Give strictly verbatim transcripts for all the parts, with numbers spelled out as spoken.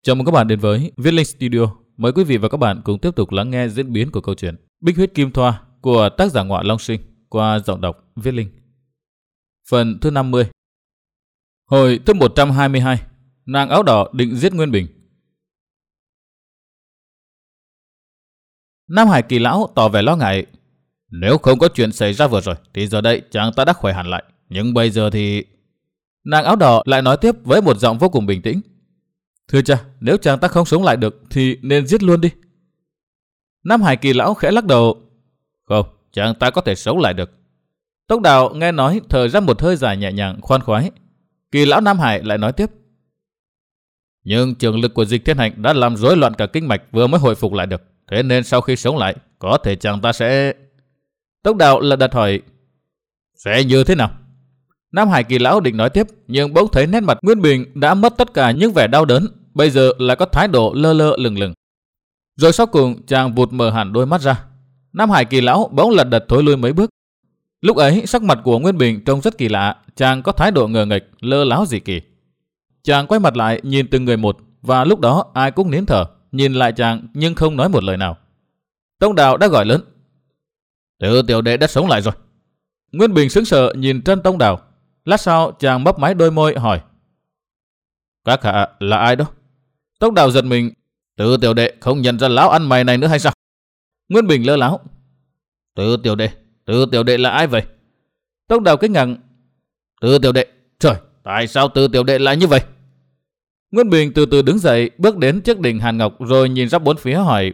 Chào mừng các bạn đến với Viết Linh Studio. Mời quý vị và các bạn cùng tiếp tục lắng nghe diễn biến của câu chuyện Bích Huyết Kim Thoa của tác giả Ngọa Long Sinh qua giọng đọc Viết Linh. Phần thứ năm mươi. Hồi thứ một trăm hai mươi hai. Nàng áo đỏ định giết Nguyên Bình. Nam Hải Kỳ lão tỏ vẻ lo ngại. Nếu không có chuyện xảy ra vừa rồi thì giờ đây chàng ta đã khỏe hẳn lại. Nhưng bây giờ thì... Nàng áo đỏ lại nói tiếp với một giọng vô cùng bình tĩnh. Thưa cha, nếu chàng ta không sống lại được thì nên giết luôn đi. Nam Hải Kỳ lão khẽ lắc đầu. Không, chàng ta có thể sống lại được. Tốc Đào nghe nói thở ra một hơi dài nhẹ nhàng khoan khoái. Kỳ lão Nam Hải lại nói tiếp. Nhưng trường lực của Dịch Thiên Hạnh đã làm rối loạn cả kinh mạch vừa mới hồi phục lại được. Thế nên sau khi sống lại, có thể chàng ta sẽ... Tốc Đào lật đật hỏi. Sẽ như thế nào? Nam Hải Kỳ lão định nói tiếp, nhưng bỗng thấy nét mặt Nguyên Bình đã mất tất cả những vẻ đau đớn, bây giờ lại có thái độ lơ lơ lửng lửng. Rồi sau cùng chàng vụt mở hẳn đôi mắt ra. Nam Hải Kỳ lão bỗng lật đật thối lui mấy bước. Lúc ấy sắc mặt của Nguyên Bình trông rất kỳ lạ, chàng có thái độ ngờ nghệch, lơ láo dị kỳ. Chàng quay mặt lại nhìn từng người một, và lúc đó ai cũng nín thở, nhìn lại chàng nhưng không nói một lời nào. Tông Đào đã gọi lớn. Từ tiểu đệ đã sống lại rồi. Nguyên Bình sững sờ nhìn Trân Tông Đào. Lát sau chàng mấp máy đôi môi hỏi. Các hạ là ai đó? Tông Đào giật mình. Từ tiểu đệ không nhận ra lão ăn mày này nữa hay sao? Nguyên Bình lơ láo. Từ tiểu đệ, từ tiểu đệ là ai vậy? Tông Đào kinh ngạc. Từ tiểu đệ, trời, tại sao từ tiểu đệ lại như vậy? Nguyên Bình từ từ đứng dậy, bước đến trước đỉnh Hàn Ngọc rồi nhìn ra bốn phía hỏi.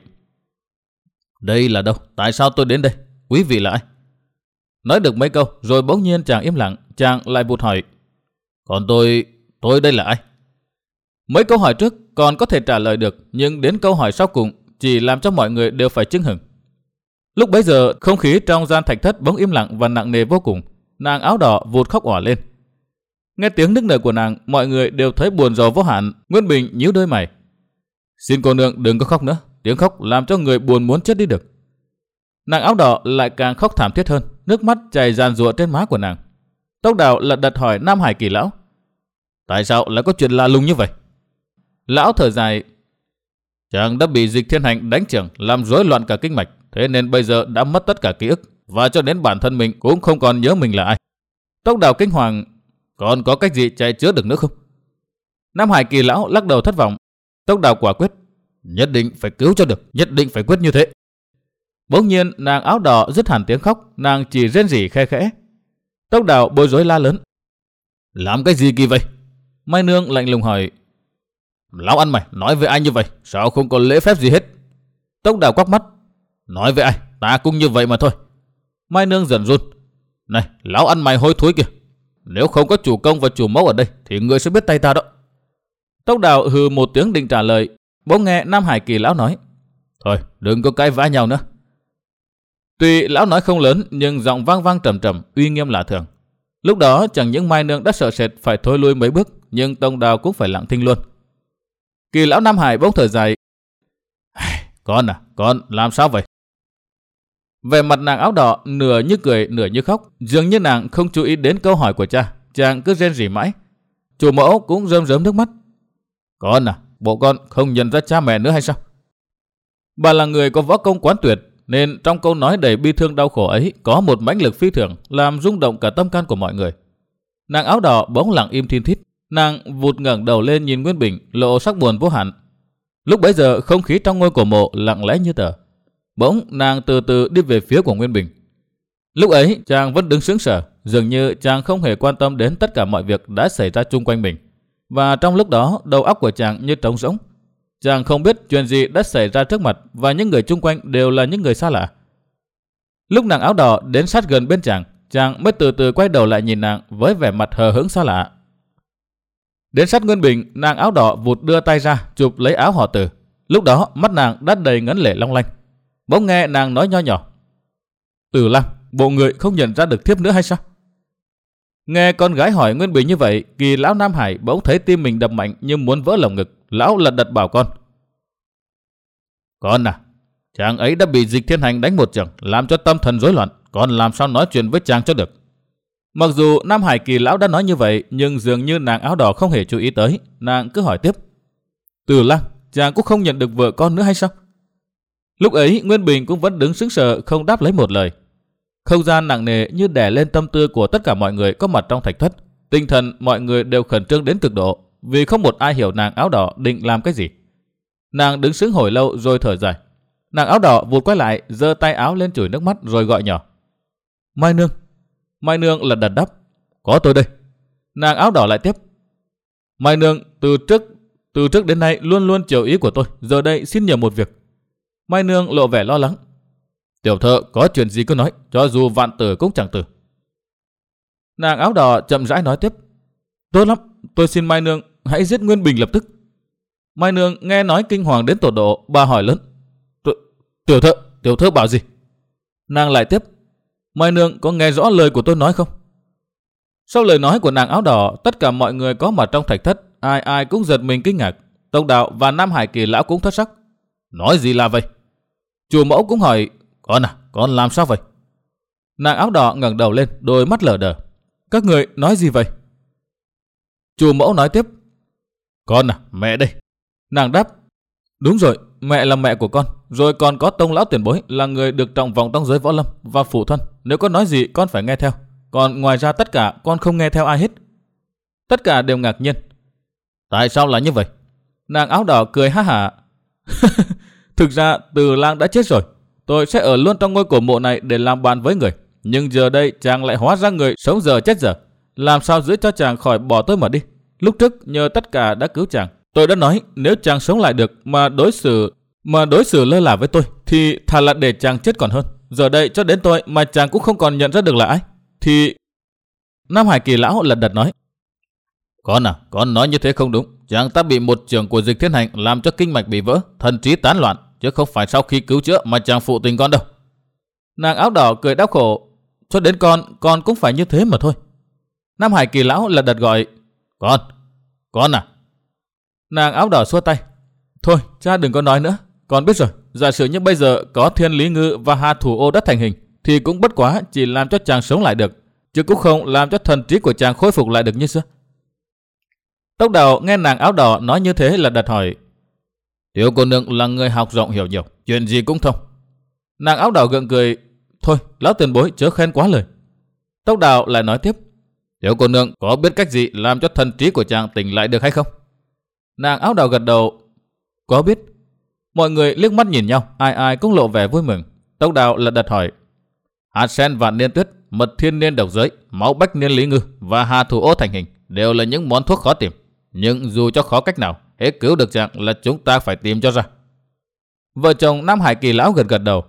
Đây là đâu? Tại sao tôi đến đây? Quý vị là ai? Nói được mấy câu rồi bỗng nhiên chàng im lặng, chàng lại vụt hỏi. Còn tôi, tôi đây là ai? Mấy câu hỏi trước còn có thể trả lời được, nhưng đến câu hỏi sau cùng chỉ làm cho mọi người đều phải chưng hửng. Lúc bấy giờ không khí trong gian thạch thất bỗng im lặng và nặng nề vô cùng. Nàng áo đỏ vụt khóc òa lên. Nghe tiếng nức nở của nàng, mọi người đều thấy buồn rầu vô hạn. Nguyên Bình nhíu đôi mày. Xin cô nương đừng có khóc nữa, tiếng khóc làm cho người buồn muốn chết đi được. Nàng áo đỏ lại càng khóc thảm thiết hơn, nước mắt chảy ràn rụa trên má của nàng. Tốc Đào lật đật hỏi Nam Hải Kỳ lão. Tại sao lại có chuyện lạ lùng như vậy? Lão thở dài. Chàng đã bị Dịch Thiên Hạnh đánh chưởng làm rối loạn cả kinh mạch, thế nên bây giờ đã mất tất cả ký ức, và cho đến bản thân mình cũng không còn nhớ mình là ai. Tốc Đào kinh hoàng. Còn có cách gì chạy chữa được nữa không? Nam Hải Kỳ lão lắc đầu thất vọng. Tốc Đào quả quyết. Nhất định phải cứu cho được, nhất định phải quyết như thế. Bỗng nhiên nàng áo đỏ dứt hẳn tiếng khóc, nàng chỉ rên rỉ khe khẽ. Tốc Đào bối rối la lớn. Làm cái gì kỳ vậy? Mai Nương lạnh lùng hỏi. Lão ăn mày, nói với ai như vậy? Sao không có lễ phép gì hết? Tốc Đào quắc mắt. Nói với ai? Ta cũng như vậy mà thôi. Mai Nương giận run. Này, lão ăn mày hôi thối kìa. Nếu không có chủ công và chủ mẫu ở đây thì người sẽ biết tay ta đó. Tốc Đào hừ một tiếng định trả lời, bỗng nghe Nam Hải Kỳ lão nói. Thôi, đừng có cãi vã nhau nữa. Tuy lão nói không lớn nhưng giọng vang vang trầm trầm, uy nghiêm lạ thường. Lúc đó chẳng những Mai Nương đã sợ sệt phải thôi lui mấy bước, nhưng Tông Đào cũng phải lặng thinh luôn. Kỳ lão Nam Hải bỗng thở dài. Con à, con làm sao vậy? Về mặt nàng áo đỏ nửa như cười nửa như khóc, dường như nàng không chú ý đến câu hỏi của cha, chàng cứ rên rỉ mãi. Chủ mẫu cũng rơm rớm nước mắt. Con à, bộ con không nhận ra cha mẹ nữa hay sao? Bà là người có võ công quán tuyệt, nên trong câu nói đầy bi thương đau khổ ấy có một mãnh lực phi thường làm rung động cả tâm can của mọi người. Nàng áo đỏ bỗng lặng im thiên thít, nàng vụt ngẩng đầu lên nhìn Nguyên Bình, lộ sắc buồn vô hạn. Lúc bấy giờ không khí trong ngôi cổ mộ lặng lẽ như tờ. Bỗng nàng từ từ đi về phía của Nguyên Bình. Lúc ấy chàng vẫn đứng sững sờ, dường như chàng không hề quan tâm đến tất cả mọi việc đã xảy ra chung quanh mình. Và trong lúc đó đầu óc của chàng như trống rỗng. Chàng không biết chuyện gì đã xảy ra trước mặt, và những người chung quanh đều là những người xa lạ. Lúc nàng áo đỏ đến sát gần bên chàng, chàng mới từ từ quay đầu lại nhìn nàng với vẻ mặt hờ hững xa lạ. Đến sát Nguyên Bình, nàng áo đỏ vụt đưa tay ra chụp lấy áo họ Từ. Lúc đó mắt nàng đã đầy ngấn lệ long lanh. Bỗng nghe nàng nói nho nhỏ. Từ Lam, bộ người không nhận ra được thiếp nữa hay sao? Nghe con gái hỏi Nguyên Bình như vậy, Kỳ lão Nam Hải bỗng thấy tim mình đập mạnh như muốn vỡ lồng ngực. Lão lật đật bảo con. Con à, chàng ấy đã bị Dịch Thiên Hành đánh một chưởng, làm cho tâm thần rối loạn. Con làm sao nói chuyện với chàng cho được? Mặc dù Nam Hải Kỳ lão đã nói như vậy, nhưng dường như nàng áo đỏ không hề chú ý tới. Nàng cứ hỏi tiếp. Từ Lang, chàng cũng không nhận được vợ con nữa hay sao? Lúc ấy Nguyên Bình cũng vẫn đứng sững sờ không đáp lấy một lời. Không gian nặng nề như đè lên tâm tư của tất cả mọi người có mặt trong thạch thất. Tinh thần mọi người đều khẩn trương đến cực độ, vì không một ai hiểu nàng áo đỏ định làm cái gì. Nàng đứng sững hồi lâu rồi thở dài. Nàng áo đỏ vụt quay lại, giơ tay áo lên chùi nước mắt rồi gọi nhỏ. Mai nương. Mai nương là đặt đáp. Có tôi đây. Nàng áo đỏ lại tiếp. Mai nương từ trước từ trước đến nay luôn luôn chiều ý của tôi, giờ đây xin nhờ một việc. Mai nương lộ vẻ lo lắng. Tiểu thơ có chuyện gì cứ nói, cho dù vạn tử cũng chẳng tử. Nàng áo đỏ chậm rãi nói tiếp. Tốt lắm, tôi xin Mai nương hãy giết Nguyên Bình lập tức. Mai nương nghe nói kinh hoàng đến tột độ, bà hỏi lớn. Tiểu thơ, tiểu thơ bảo gì? Nàng lại tiếp. Mai nương có nghe rõ lời của tôi nói không? Sau lời nói của nàng áo đỏ, tất cả mọi người có mặt trong thạch thất, ai ai cũng giật mình kinh ngạc. Tông Đạo và Nam Hải Kỳ lão cũng thất sắc. Nói gì là vậy? Chủ mẫu cũng hỏi. Con à, con làm sao vậy? Nàng áo đỏ ngẩng đầu lên, đôi mắt lờ đờ. Các người nói gì vậy? Chủ mẫu nói tiếp. Con à, mẹ đây. Nàng đáp. Đúng rồi, mẹ là mẹ của con. Rồi còn có Tông lão tiền bối là người được trọng vọng trong giới võ lâm và phụ thân. Nếu con nói gì con phải nghe theo. Còn ngoài ra tất cả con không nghe theo ai hết. Tất cả đều ngạc nhiên. Tại sao là như vậy? Nàng áo đỏ cười ha hả. Thực ra Từ Lang đã chết rồi. Tôi sẽ ở luôn trong ngôi cổ mộ này để làm bạn với người. Nhưng giờ đây chàng lại hóa ra người sống giờ chết giờ. Làm sao giữ cho chàng khỏi bỏ tôi mà đi? Lúc trước nhờ tất cả đã cứu chàng. Tôi đã nói nếu chàng sống lại được mà đối xử mà đối xử lơ là với tôi thì thà là để chàng chết còn hơn. Giờ đây cho đến tôi mà chàng cũng không còn nhận ra được là ai. Thì... Nam Hải Kỳ lão lật đật nói. Con à, con nói như thế không đúng. Chàng ta bị một trưởng của Dịch Thiên Hành làm cho kinh mạch bị vỡ, thần trí tán loạn, chứ không phải sau khi cứu chữa mà chàng phụ tình con đâu. Nàng áo đỏ cười đau khổ. Cho đến con, con cũng phải như thế mà thôi. Nam Hải Kỳ lão lật đật gọi. Con, con à. Nàng áo đỏ xua tay. Thôi, cha đừng có nói nữa. Con biết rồi, giả sử như bây giờ có Thiên Lý Ngư và Hà Thủ Ô đất thành hình, thì cũng bất quá chỉ làm cho chàng sống lại được, chứ cũng không làm cho thần trí của chàng khôi phục lại được như xưa. Tốc Đầu nghe nàng áo đỏ nói như thế là đặt hỏi. Tiểu cô nương là người học rộng hiểu nhiều, chuyện gì cũng thông. Nàng áo đỏ gượng cười. Thôi, lão tiền bối chớ khen quá lời. Tốc Đào lại nói tiếp. Tiểu cô nương có biết cách gì làm cho thần trí của chàng tỉnh lại được hay không? Nàng áo đỏ gật đầu. Có biết. Mọi người liếc mắt nhìn nhau, ai ai cũng lộ vẻ vui mừng. Tốc Đào lại đặt hỏi. Hạt sen vạn niên tuyết, mật thiên niên độc giới, máu bách niên lý ngư và hà thủ ô thành hình đều là những món thuốc khó tìm. Nhưng dù cho khó cách nào, hết cứu được chàng là chúng ta phải tìm cho ra. Vợ chồng Nam Hải Kỳ lão gật gật đầu.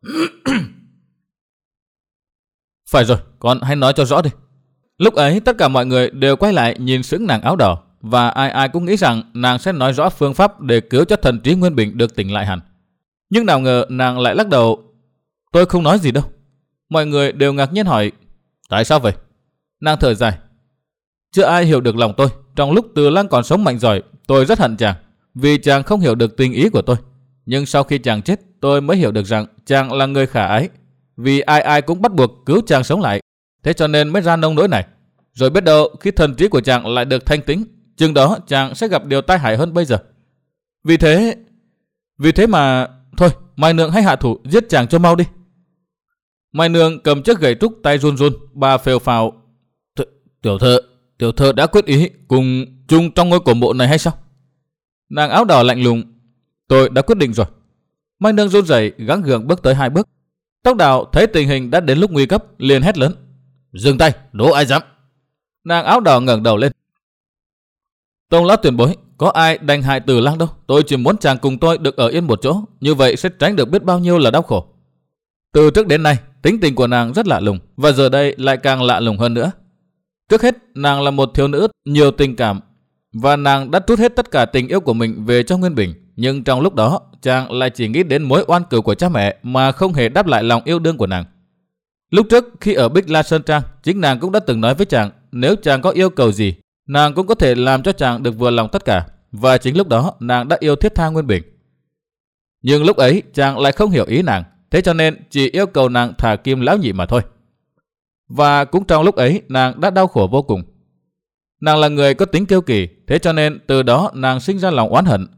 Phải rồi, con hãy nói cho rõ đi. Lúc ấy tất cả mọi người đều quay lại nhìn sững nàng áo đỏ, và ai ai cũng nghĩ rằng nàng sẽ nói rõ phương pháp để cứu cho thần trí Nguyên Bình được tỉnh lại hẳn. Nhưng nào ngờ nàng lại lắc đầu. Tôi không nói gì đâu. Mọi người đều ngạc nhiên hỏi. Tại sao vậy? Nàng thở dài. Chưa ai hiểu được lòng tôi. Trong lúc Từ Lang còn sống mạnh giỏi, tôi rất hận chàng, vì chàng không hiểu được tình ý của tôi. Nhưng sau khi chàng chết, tôi mới hiểu được rằng chàng là người khả ái, vì ai ai cũng bắt buộc cứu chàng sống lại. Thế cho nên mới ra nông nỗi này. Rồi biết đâu khi thần trí của chàng lại được thanh tĩnh, chừng đó chàng sẽ gặp điều tai hại hơn bây giờ. Vì thế... Vì thế mà... Thôi, Mai Nương hãy hạ thủ giết chàng cho mau đi. Mai Nương cầm chiếc gậy trúc, tay run run, bà phều phào. Tiểu thơ, tiểu thơ đã quyết ý cùng chung trong ngôi cổ mộ này hay sao? Nàng áo đỏ lạnh lùng. Tôi đã quyết định rồi. Mai Nương run rẩy gắng gượng bước tới hai bước. Tốc Đào thấy tình hình đã đến lúc nguy cấp, liền hét lớn. Dừng tay, đố ai dám. Nàng áo đỏ ngẩng đầu lên. Tông lão tiền bối, có ai đành hại Từ Lang đâu. Tôi chỉ muốn chàng cùng tôi được ở yên một chỗ, như vậy sẽ tránh được biết bao nhiêu là đau khổ. Từ trước đến nay, tính tình của nàng rất lạ lùng, và giờ đây lại càng lạ lùng hơn nữa. Trước hết, nàng là một thiếu nữ nhiều tình cảm, và nàng đã trút hết tất cả tình yêu của mình về cho Nguyên Bình. Nhưng trong lúc đó, chàng lại chỉ nghĩ đến mối oan cừu của cha mẹ mà không hề đáp lại lòng yêu đương của nàng. Lúc trước, khi ở Bích La Sơn Trang, chính nàng cũng đã từng nói với chàng, nếu chàng có yêu cầu gì, nàng cũng có thể làm cho chàng được vừa lòng tất cả. Và chính lúc đó, nàng đã yêu thiết tha Nguyên Bình. Nhưng lúc ấy, chàng lại không hiểu ý nàng, thế cho nên chỉ yêu cầu nàng thả Kim lão nhị mà thôi. Và cũng trong lúc ấy, nàng đã đau khổ vô cùng. Nàng là người có tính kiêu kỳ, thế cho nên từ đó nàng sinh ra lòng oán hận,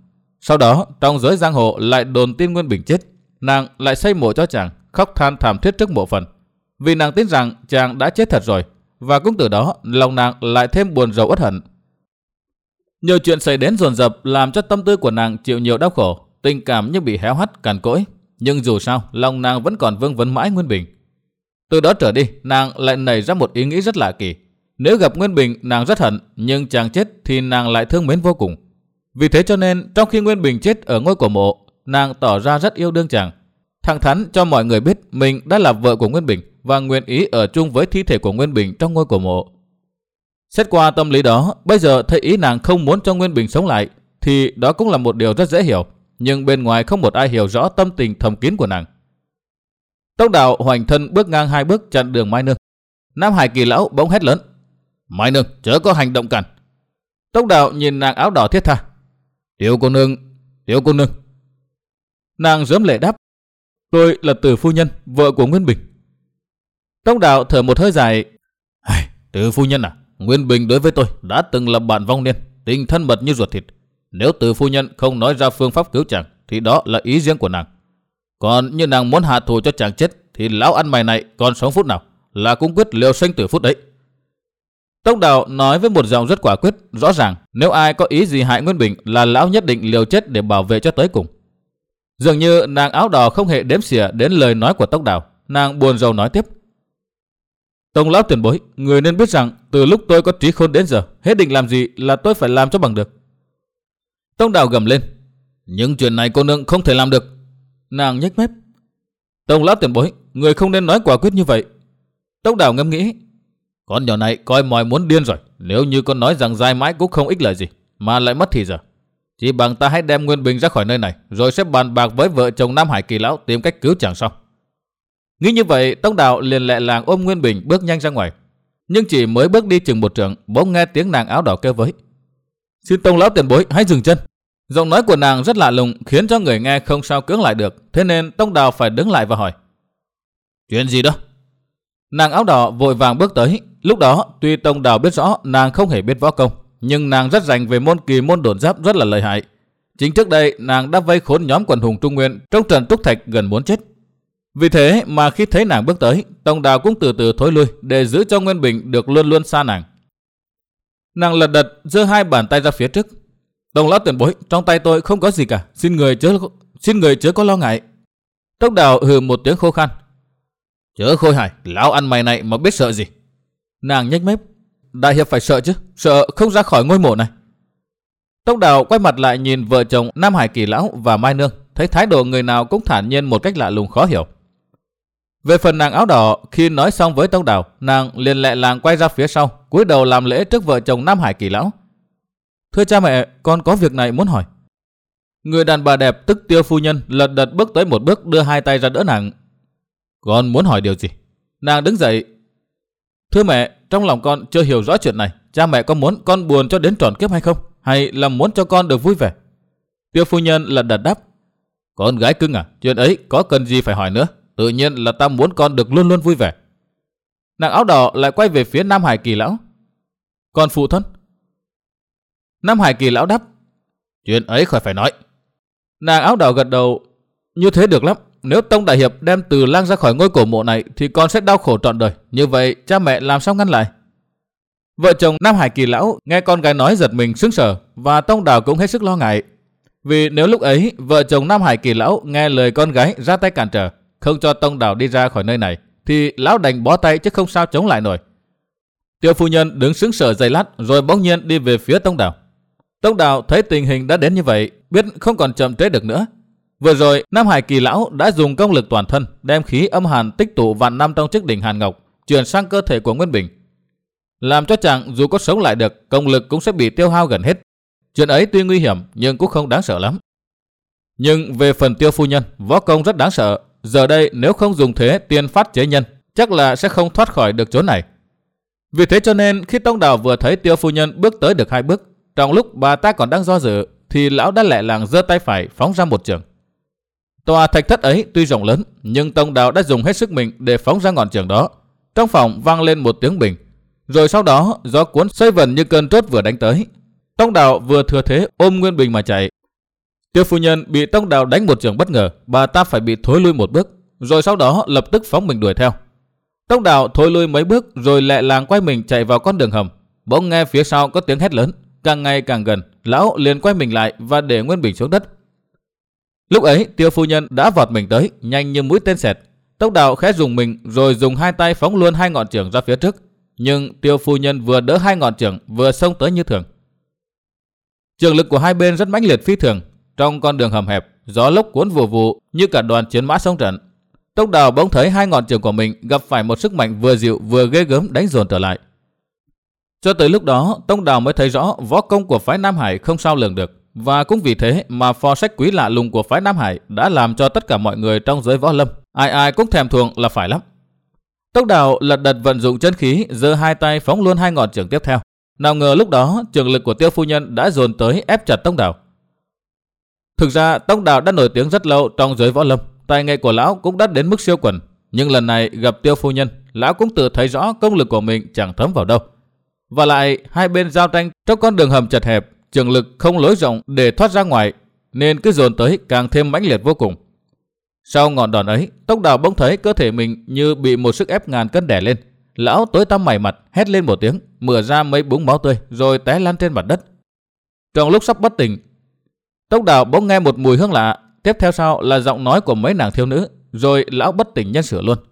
Sau đó trong giới giang hồ lại đồn tin Nguyên Bình chết, nàng lại xây mộ cho chàng, khóc than thảm thiết trước mộ phần, vì nàng tin rằng chàng đã chết thật rồi, và cũng từ đó lòng nàng lại thêm buồn rầu uất hận. Nhiều chuyện xảy đến dồn dập làm cho tâm tư của nàng chịu nhiều đau khổ, tình cảm như bị héo hắt cằn cỗi, nhưng dù sao lòng nàng vẫn còn vương vấn mãi Nguyên Bình. Từ đó trở đi, nàng lại nảy ra một ý nghĩ rất lạ kỳ. Nếu gặp Nguyên Bình nàng rất hận, nhưng chàng chết thì nàng lại thương mến vô cùng. Vì thế cho nên trong khi Nguyên Bình chết ở ngôi cổ mộ, nàng tỏ ra rất yêu đương chàng, thẳng thắn cho mọi người biết mình đã là vợ của Nguyên Bình và nguyện ý ở chung với thi thể của Nguyên Bình trong ngôi cổ mộ. Xét qua tâm lý đó, bây giờ thấy ý nàng không muốn cho Nguyên Bình sống lại thì đó cũng là một điều rất dễ hiểu, nhưng bên ngoài không một ai hiểu rõ tâm tình thầm kín của nàng. Tông Đào hoành thân bước ngang hai bước chặn đường Mai Nương. Nam Hải Kỳ lão bỗng hét lớn: "Mai Nương, chớ có hành động cản!" Tông Đào nhìn nàng áo đỏ thiết tha: "Tiểu cô nương, tiểu cô nương." Nàng rớm lệ đáp: "Tôi là Từ phu nhân, vợ của Nguyên Bình." Tông Đào thở một hơi dài: "Từ phu nhân à, Nguyên Bình đối với tôi đã từng là bạn vong niên, tình thân mật như ruột thịt. Nếu Từ phu nhân không nói ra phương pháp cứu chàng thì đó là ý riêng của nàng. Còn như nàng muốn hạ thù cho chàng chết thì lão ăn mày này còn sống phút nào là cũng quyết liều sinh tử phút đấy." Tông Đào nói với một giọng rất quả quyết, rõ ràng nếu ai có ý gì hại Nguyên Bình là lão nhất định liều chết để bảo vệ cho tới cùng. Dường như nàng áo đỏ không hề đếm xỉa đến lời nói của Tông Đào, nàng buồn rầu nói tiếp: "Tông lão tiền bối, người nên biết rằng từ lúc tôi có trí khôn đến giờ, hết định làm gì là tôi phải làm cho bằng được." Tông Đào gầm lên: "Những chuyện này cô nương không thể làm được." Nàng nhếch mép: "Tông lão tiền bối, người không nên nói quả quyết như vậy." Tông Đào ngẫm nghĩ: "Con nhỏ này coi mòi muốn điên rồi, nếu như con nói rằng dài mãi cũng không ích lợi gì, mà lại mất thì giờ. Chỉ bằng ta hãy đem Nguyên Bình ra khỏi nơi này, rồi sẽ bàn bạc với vợ chồng Nam Hải Kỳ lão tìm cách cứu chàng sau." Nghĩ như vậy, Tông Đào liền lẹ làng ôm Nguyên Bình bước nhanh ra ngoài. Nhưng chỉ mới bước đi chừng một trượng, bỗng nghe tiếng nàng áo đỏ kêu với: "Xin Tông lão tiền bối hãy dừng chân." Giọng nói của nàng rất lạ lùng, khiến cho người nghe không sao cưỡng lại được, thế nên Tông Đào phải đứng lại và hỏi: "Chuyện gì đó?" Nàng áo đỏ vội vàng bước tới. Lúc đó tuy Tông Đào biết rõ nàng không hề biết võ công, nhưng nàng rất rành về môn kỳ môn độn giáp rất là lợi hại. Chính trước đây nàng đã vây khốn nhóm quần hùng Trung Nguyên trong trận Trúc Thạch gần muốn chết. Vì thế mà khi thấy nàng bước tới, Tông Đào cũng từ từ thối lui để giữ cho Nguyên Bình được luôn luôn xa nàng. Nàng lật đật giơ hai bàn tay ra phía trước: "Tông lão tiền bối, trong tay tôi không có gì cả, xin người chớ xin người chớ có lo ngại." Tông Đào hừ một tiếng khô khan: "Chớ khôi hài, lão ăn mày này mà biết sợ gì." Nàng nhếch mép: "Đại hiệp phải sợ chứ, sợ không ra khỏi ngôi mộ này." Tông Đào quay mặt lại nhìn vợ chồng Nam Hải Kỳ lão và Mai Nương, thấy thái độ người nào cũng thản nhiên một cách lạ lùng khó hiểu. Về phần nàng áo đỏ, khi nói xong với Tông Đào, nàng liền lẹ làng quay ra phía sau, cúi đầu làm lễ trước vợ chồng Nam Hải Kỳ lão: "Thưa cha mẹ, con có việc này muốn hỏi." Người đàn bà đẹp tức Tiêu phu nhân lật đật bước tới một bước, đưa hai tay ra đỡ nàng: "Con muốn hỏi điều gì?" Nàng đứng dậy: "Thưa mẹ, trong lòng con chưa hiểu rõ chuyện này, cha mẹ có muốn con buồn cho đến trọn kiếp hay không, hay là muốn cho con được vui vẻ?" Tiêu phu nhân lật đật đáp: "Con gái cưng à, chuyện ấy có cần gì phải hỏi nữa, tự nhiên là ta muốn con được luôn luôn vui vẻ." Nàng áo đỏ lại quay về phía Nam Hải Kỳ lão: "Con phụ thân." Nam Hải Kỳ lão đáp: "Chuyện ấy khỏi phải nói." Nàng áo đỏ gật đầu: "Như thế được lắm, nếu Tông đại hiệp đem Từ Lang ra khỏi ngôi cổ mộ này thì con sẽ đau khổ trọn đời, như vậy cha mẹ làm sao ngăn lại?" Vợ chồng Nam Hải Kỳ lão nghe con gái nói giật mình sững sờ, và Tông Đào cũng hết sức lo ngại. Vì nếu lúc ấy vợ chồng Nam Hải Kỳ lão nghe lời con gái ra tay cản trở, không cho Tông Đào đi ra khỏi nơi này, thì lão đành bó tay chứ không sao chống lại nổi. Tiêu phu nhân đứng sững sờ giây lát rồi bỗng nhiên đi về phía Tông Đào. Tông Đào thấy tình hình đã đến như vậy, biết không còn chậm trễ được nữa. Vừa rồi Nam Hải Kỳ lão đã dùng công lực toàn thân đem khí âm hàn tích tụ vạn năm trong chiếc đỉnh hàn ngọc truyền sang cơ thể của Nguyên Bình, làm cho chàng dù có sống lại được, công lực cũng sẽ bị tiêu hao gần hết. Chuyện ấy tuy nguy hiểm nhưng cũng không đáng sợ lắm. Nhưng về phần Tiêu phu nhân, võ công rất đáng sợ. Giờ đây nếu không dùng thế tiên phát chế nhân, chắc là sẽ không thoát khỏi được chỗ này. Vì thế cho nên khi Tông Đào vừa thấy Tiêu phu nhân bước tới được hai bước, trong lúc bà ta còn đang do dự, thì lão đã lẹ làng giơ tay phải phóng ra một chưởng. Tòa thạch thất ấy tuy rộng lớn, nhưng Tông Đào đã dùng hết sức mình để phóng ra ngọn chưởng đó. Trong phòng vang lên một tiếng bình, rồi sau đó gió cuốn xoay vần như cơn trốt vừa đánh tới. Tông Đào vừa thừa thế ôm Nguyên Bình mà chạy. Tiêu phu nhân bị Tông Đào đánh một chưởng bất ngờ, bà ta phải bị thối lui một bước, rồi sau đó lập tức phóng mình đuổi theo. Tông Đào thối lui mấy bước rồi lẹ làng quay mình chạy vào con đường hầm. Bỗng nghe phía sau có tiếng hét lớn, càng ngày càng gần, lão liền quay mình lại và để Nguyên Bình xuống đất. Lúc ấy Tiêu phu nhân đã vọt mình tới, nhanh như mũi tên sẹt. Tông Đào khẽ dùng mình rồi dùng hai tay phóng luôn hai ngọn chưởng ra phía trước, nhưng Tiêu phu nhân vừa đỡ hai ngọn chưởng vừa xông tới như thường. Chưởng lực của hai bên rất mãnh liệt phi thường. Trong con đường hầm hẹp, gió lốc cuốn vù vù như cả đoàn chiến mã xông trận. Tông Đào bỗng thấy hai ngọn chưởng của mình gặp phải một sức mạnh vừa dịu vừa ghê gớm đánh dồn trở lại. Cho tới lúc đó, Tông Đào mới thấy rõ võ công của phái Nam Hải không sao lường được, và cũng vì thế mà phò sách quý lạ lùng của phái Nam Hải đã làm cho tất cả mọi người trong giới võ lâm ai ai cũng thèm thuồng là phải lắm. Tông Đào lật đật vận dụng chân khí, giơ hai tay phóng luôn hai ngọn chưởng tiếp theo. Nào ngờ lúc đó chưởng lực của Tiêu phu nhân đã dồn tới ép chặt Tông Đào. Thực ra Tông Đào đã nổi tiếng rất lâu trong giới võ lâm, tài nghệ của lão cũng đã đến mức siêu quần, nhưng lần này gặp Tiêu phu nhân, lão cũng tự thấy rõ công lực của mình chẳng thấm vào đâu. Và lại hai bên giao tranh trong con đường hầm chật hẹp, chưởng lực không lối rộng để thoát ra ngoài, nên cứ dồn tới càng thêm mãnh liệt vô cùng. Sau ngọn đòn ấy, Tông Đào bỗng thấy cơ thể mình như bị một sức ép ngàn cân đè lên. Lão tối tăm mày mặt, hét lên một tiếng, mửa ra mấy búng máu tươi rồi té lăn trên mặt đất. Trong lúc sắp bất tỉnh, Tông Đào bỗng nghe một mùi hương lạ, tiếp theo sau là giọng nói của mấy nàng thiếu nữ, rồi lão bất tỉnh nhân sự luôn.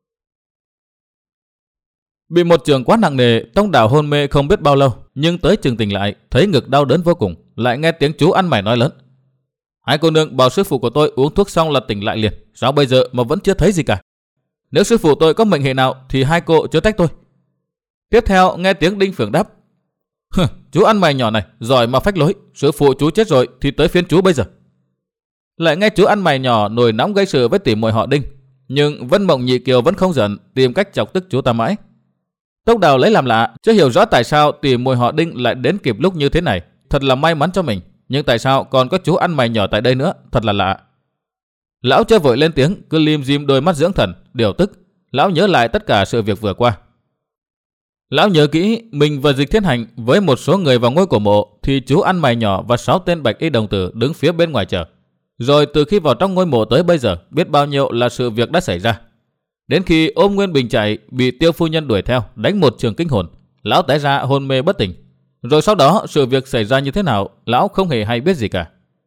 Bị một chưởng quá nặng nề, Tông Đào hôn mê không biết bao lâu, nhưng tới chừng tỉnh lại, thấy ngực đau đớn vô cùng, lại nghe tiếng chú ăn mày nói lớn: "Hai cô nương bảo sư phụ của tôi uống thuốc xong là tỉnh lại liền, sao bây giờ mà vẫn chưa thấy gì cả? Nếu sư phụ tôi có mệnh hệ nào thì hai cô chớ trách tôi." Tiếp theo nghe tiếng Đinh Phượng đáp: "Hừ, chú ăn mày nhỏ này, giỏi mà phách lối, sư phụ chú chết rồi thì tới phiên chú bây giờ." Lại nghe chú ăn mày nhỏ nổi nóng gây sự với tỉ muội họ Đinh, nhưng Vân Mộng Nhị Kiều vẫn không giận, tìm cách chọc tức chú ta mãi. Tông Đào lấy làm lạ, chưa hiểu rõ tại sao tỉ muội họ Đinh lại đến kịp lúc như thế này, thật là may mắn cho mình, nhưng tại sao còn có chú ăn mày nhỏ tại đây nữa, thật là lạ. Lão chưa vội lên tiếng, cứ lim dim đôi mắt dưỡng thần, điều tức. Lão nhớ lại tất cả sự việc vừa qua. Lão nhớ kỹ mình và Dịch Thiên Hành với một số người vào ngôi cổ mộ, thì chú ăn mày nhỏ và sáu tên bạch y đồng tử đứng phía bên ngoài chờ. Rồi từ khi vào trong ngôi mộ tới bây giờ, biết bao nhiêu là sự việc đã xảy ra. Đến khi ôm Nguyên Bình chạy, bị Tiêu phu nhân đuổi theo đánh một trường kinh hồn, lão té ra hôn mê bất tỉnh. Rồi sau đó sự việc xảy ra như thế nào, lão không hề hay biết gì cả.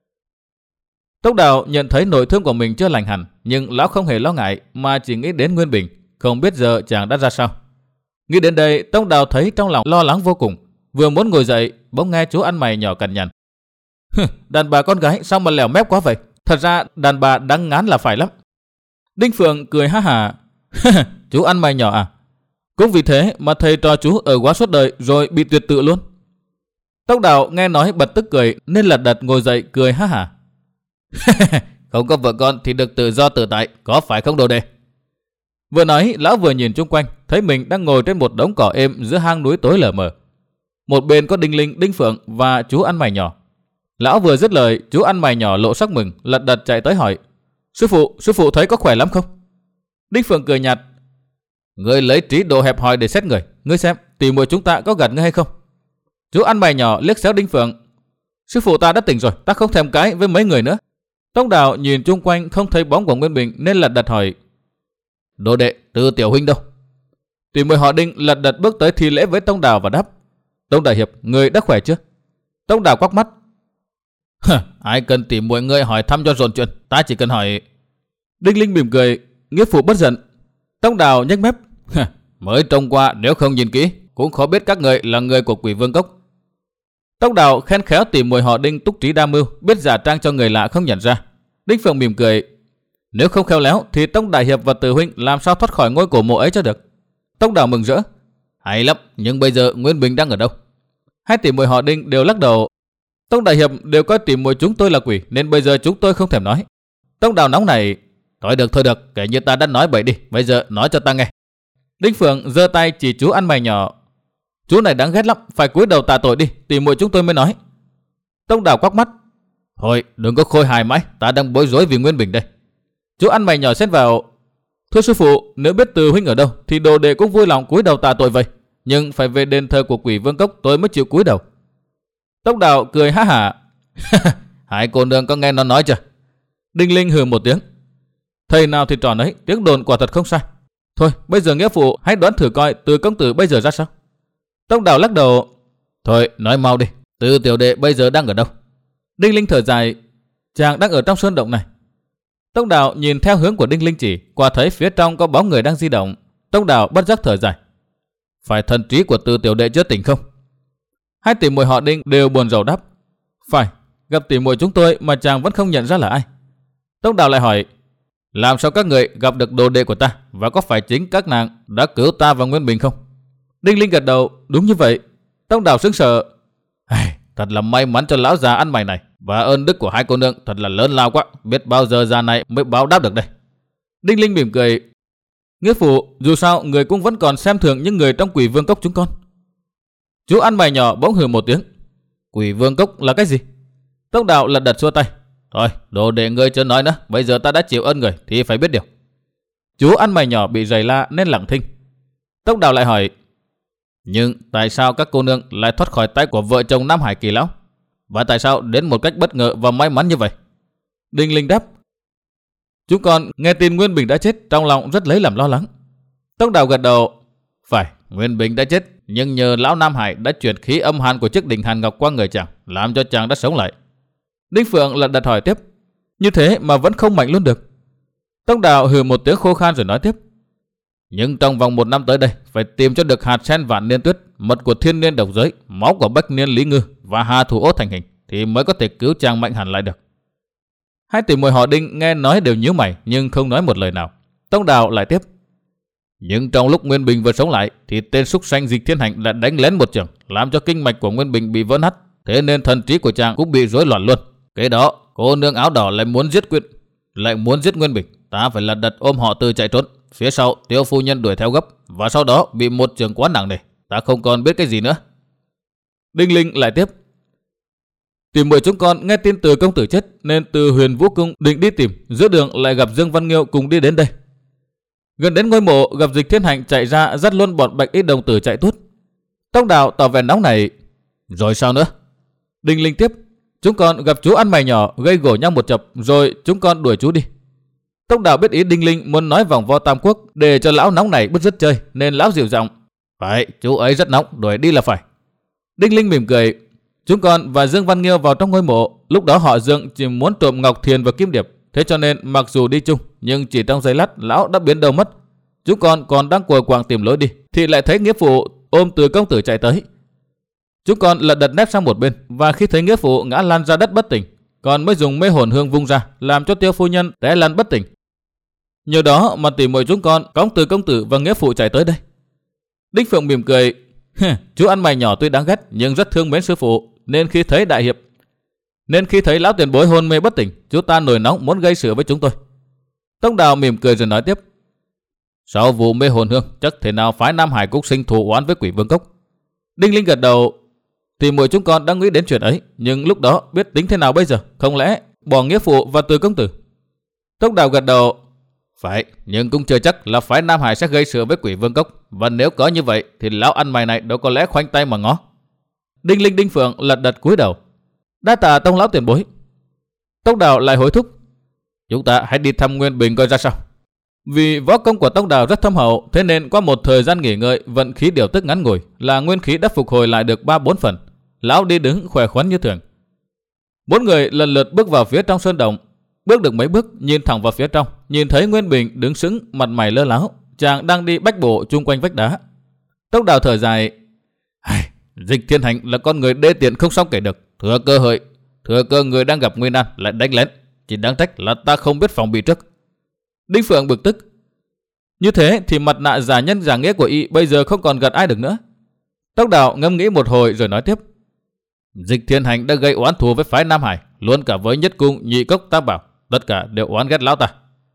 Tông Đào nhận thấy nội thương của mình chưa lành hẳn, nhưng lão không hề lo ngại mà chỉ nghĩ đến Nguyên Bình, không biết giờ chàng đã ra sao. Nghĩ đến đây, Tông Đào thấy trong lòng lo lắng vô cùng, vừa muốn ngồi dậy, bỗng nghe chú ăn mày nhỏ cằn nhằn: "Đàn bà con gái sao mà lèo mép quá vậy? Thật ra đàn bà đáng ngán là phải lắm." Đinh Phượng cười ha hả: "Chú ăn mày nhỏ à? Cũng vì thế mà thầy trò chú ở quá suốt đời rồi bị tuyệt tự luôn." Tông Đào nghe nói bật tức cười nên lật đật ngồi dậy cười ha hả: "Không có vợ con thì được tự do tự tại, có phải không đồ đề?" Vừa nói, lão vừa nhìn chung quanh, thấy mình đang ngồi trên một đống cỏ êm giữa hang núi tối lờ mờ. Một bên có Đinh Linh, Đinh Phượng và chú ăn mày nhỏ. Lão vừa dứt lời, chú ăn mày nhỏ lộ sắc mừng, lật đật chạy tới hỏi: "Sư phụ, sư phụ thấy có khỏe lắm không?" Đinh Phượng cười nhạt: "Ngươi lấy trí độ hẹp hòi để xét người, ngươi xem tỉ muội chúng ta có gạt ngươi hay không?" Chú ăn mày nhỏ liếc xéo Đinh Phượng: "Sư phụ ta đã tỉnh rồi, ta không thèm cái với mấy người nữa." Tông Đào nhìn chung quanh không thấy bóng của Nguyên Bình nên lật đật hỏi: "Đồ đệ Từ tiểu huynh đâu?" Tỉ muội họ Đinh lật đật bước tới thi lễ với Tông Đào và đáp: "Tông đại hiệp, người đã khỏe chưa?" Tông Đào quắc mắt: "Ai cần tỉ muội ngươi hỏi thăm cho dồn chuyện, ta chỉ cần hỏi." Đinh Linh mỉm cười: "Nghĩa phụ bất giận." Tông Đào nhếch mép: "Mới trông qua nếu không nhìn kỹ cũng khó biết các người là người của Quỷ Vương Cốc." Tông Đào khen khéo tỉ muội họ Đinh túc trí đa mưu, biết giả trang cho người lạ không nhận ra. Đinh Phượng mỉm cười: "Nếu không khéo léo thì Tông đại hiệp và Từ huynh làm sao thoát khỏi ngôi cổ mộ ấy cho được." Tông Đào mừng rỡ: "Hay lắm, nhưng bây giờ Nguyên Bình đang ở đâu?" Hai tỉ muội họ Đinh đều lắc đầu: "Tông đại hiệp đều coi tỉ muội chúng tôi là quỷ, nên bây giờ chúng tôi không thèm nói." Tông Đào nóng này: "Thôi được thôi được, kể như ta đã nói bậy đi, bây giờ nói cho ta nghe." Đinh Phượng giơ tay chỉ chú ăn mày nhỏ: "Chú này đáng ghét lắm, phải cúi đầu tạ tội đi, tỉ muội chúng tôi mới nói." Tông Đào quắc mắt: "Thôi đừng có khôi hài mãi, ta đang bối rối vì Nguyên Bình đây." Chú ăn mày nhỏ xen vào: "Thưa sư phụ, nếu biết Từ huynh ở đâu thì đồ đệ cũng vui lòng cúi đầu tạ tội vậy, nhưng phải về đền thờ của Quỷ Vương Cốc tôi mới chịu cúi đầu." Tông Đào cười ha hả: hai cô nương có nghe nó nói chưa? Đinh Linh hừ một tiếng. Thầy nào thì tròn ấy, tiếng đồn quả thật không sai. Thôi, bây giờ nghĩa phụ hãy đoán thử coi Từ công tử bây giờ ra sao. Tông Đào lắc đầu. Thôi, nói mau đi, Từ tiểu đệ bây giờ đang ở đâu? Đinh Linh thở dài. Chàng đang ở trong sơn động này. Tông Đào nhìn theo hướng của Đinh Linh chỉ, quả thấy phía trong có bóng người đang di động. Tông Đào bất giác thở dài. Phải thần trí của Từ tiểu đệ chưa tỉnh không? Hai tỷ muội họ Đinh đều buồn rầu đáp. Phải, gặp tỷ muội chúng tôi mà chàng vẫn không nhận ra là ai. Tông Đào lại hỏi. Làm sao các người gặp được đồ đệ của ta, và có phải chính các nàng đã cứu ta và Nguyên Bình không? Đinh Linh gật đầu. Đúng như vậy. Tông Đào sững sờ. Thật là may mắn cho lão già ăn mày này, và ơn đức của hai cô nương thật là lớn lao quá, biết bao giờ già này mới báo đáp được đây. Đinh Linh mỉm cười. Nghĩa phụ, dù sao người cũng vẫn còn xem thường những người trong Quỷ Vương Cốc chúng con. Chú ăn mày nhỏ bỗng hừ một tiếng. Quỷ Vương Cốc là cái gì? Tông Đào lật đật xua tay. Thôi, đồ đệ ngươi chưa nói nữa, bây giờ ta đã chịu ơn người thì phải biết điều. Chú ăn mày nhỏ bị giày la nên lặng thinh. Tông Đào lại hỏi. Nhưng tại sao các cô nương lại thoát khỏi tay của vợ chồng Nam Hải Kỳ lão? Và tại sao đến một cách bất ngờ và may mắn như vậy? Đinh Linh đáp. Chúng con nghe tin Nguyên Bình đã chết, trong lòng rất lấy làm lo lắng. Tông Đào gật đầu. Phải, Nguyên Bình đã chết, nhưng nhờ lão Nam Hải đã chuyển khí âm hàn của chiếc đỉnh hàn ngọc qua người chàng, làm cho chàng đã sống lại. Đinh Phượng lật đật hỏi tiếp. Như thế mà vẫn không mạnh luôn được. Tông Đào hừ một tiếng khô khan rồi nói tiếp. Nhưng trong vòng một năm tới đây, phải tìm cho được hạt sen vạn niên tuyết, mật của thiên niên độc giới, máu của bách niên lý ngư và hà thủ ốt thành hình, thì mới có thể cứu chàng mạnh hẳn lại được. Hai tỷ muội họ Đinh nghe nói đều nhíu mày, nhưng không nói một lời nào. Tông Đào lại tiếp. Nhưng trong lúc Nguyên Bình vừa sống lại, thì tên súc sanh Dịch Thiên Hành đã đánh lén một trường, làm cho kinh mạch của Nguyên Bình bị vỡ nát, thế nên thần trí của chàng cũng bị rối loạn luôn. Kế đó, cô nương áo đỏ lại muốn giết Quyên, lại muốn giết Nguyên Bình, ta phải lật đật ôm họ Từ chạy trốn. Phía sau Tiêu phu nhân đuổi theo gấp, và sau đó bị một trường quá nặng nề, ta không còn biết cái gì nữa. Đinh Linh lại tiếp. Tỷ muội chúng con nghe tin Từ công tử chết, nên từ Huyền Vũ cung định đi tìm, giữa đường lại gặp Dương Văn Nghiêu cùng đi đến đây. Gần đến ngôi mộ, gặp Dịch Thiên Hành chạy ra dắt luôn bọn Bạch Y đồng tử chạy tuốt. Tông Đào tỏ vẻ nóng này. Rồi sao nữa? Đinh Linh tiếp. Chúng con gặp chú ăn mày nhỏ gây gổ nhau một chập, rồi chúng con đuổi chú đi. Tông Đào biết ý Đinh Linh muốn nói vòng vo Tam Quốc để cho lão nóng này bứt rứt chơi, nên lão dịu giọng. Phải, chú ấy rất nóng, đuổi đi là phải. Đinh Linh mỉm cười. Chúng con và Dương Văn Nghiêu vào trong ngôi mộ, lúc đó họ Dương chỉ muốn trộm Ngọc Thiền và Kim Điệp, thế cho nên mặc dù đi chung, nhưng chỉ trong giây lát lão đã biến đâu mất. Chúng con còn đang quờ quạng tìm lối đi, thì lại thấy nghĩa phụ ôm Từ công tử chạy tới. Chúng con lật đật nép sang một bên, và khi thấy nghĩa phụ ngã lăn ra đất bất tỉnh, còn mới dùng mê hồn hương vung ra, làm cho Tiêu phu nhân té lăn bất tỉnh. Nhờ đó mà tỷ muội chúng con cõng Từ công tử và nghĩa phụ chạy tới đây. Đinh Phượng mỉm cười. Chú ăn mày nhỏ tuy đáng ghét, nhưng rất thương mến sư phụ, nên khi thấy đại hiệp, nên khi thấy lão tiền bối hôn mê bất tỉnh, chú ta nổi nóng muốn gây sự với chúng tôi. Tông Đào mỉm cười rồi nói tiếp. Sau vụ mê hồn hương, chắc thể nào phái Nam Hải cũng sinh thù oán với Quỷ Vương Cốc. Đinh Linh gật đầu. Tỷ muội chúng con đã nghĩ đến chuyện ấy, nhưng lúc đó biết tính thế nào bây giờ? Không lẽ bỏ nghĩa phụ và Từ công tử? Tông Đào gật đầu. Phải, nhưng cũng chưa chắc là phái Nam Hải sẽ gây sự với Quỷ Vương Cốc, và nếu có như vậy thì lão ăn mày này đâu có lẽ khoanh tay mà ngó. Đinh Linh Đinh Phượng lật đật cúi đầu. Đa tạ Tông lão tiền bối. Tông Đào lại hối thúc. Chúng ta hãy đi thăm Nguyên Bình coi ra sao. Vì võ công của Tông Đào rất thâm hậu, thế nên qua một thời gian nghỉ ngơi, vận khí điều tức ngắn ngủi, là nguyên khí đã phục hồi lại được ba bốn phần. Lão đi đứng khỏe khoắn như thường. Bốn người lần lượt bước vào phía trong sơn động. Bước được mấy bước, nhìn thẳng vào phía trong, nhìn thấy Nguyên Bình đứng sững, mặt mày lơ láo, chàng đang đi bách bộ chung quanh vách đá. Tông Đào thở dài. Dịch Thiên Hành là con người đê tiện không sao kể được, thừa cơ hội, thừa cơ người đang gặp nguy nan lại đánh lén, chỉ đáng trách là ta không biết phòng bị trước. Đinh Phượng bực tức. Như thế thì mặt nạ giả nhân giả nghĩa của y bây giờ không còn gạt ai được nữa. Tông Đào ngẫm nghĩ một hồi rồi nói tiếp. Dịch Thiên Hành đã gây oán thù với phái Nam Hải, luôn cả với Nhất Cung, Nhị Cốc, Tam Bảo, tất cả đều oán ghét lão ta.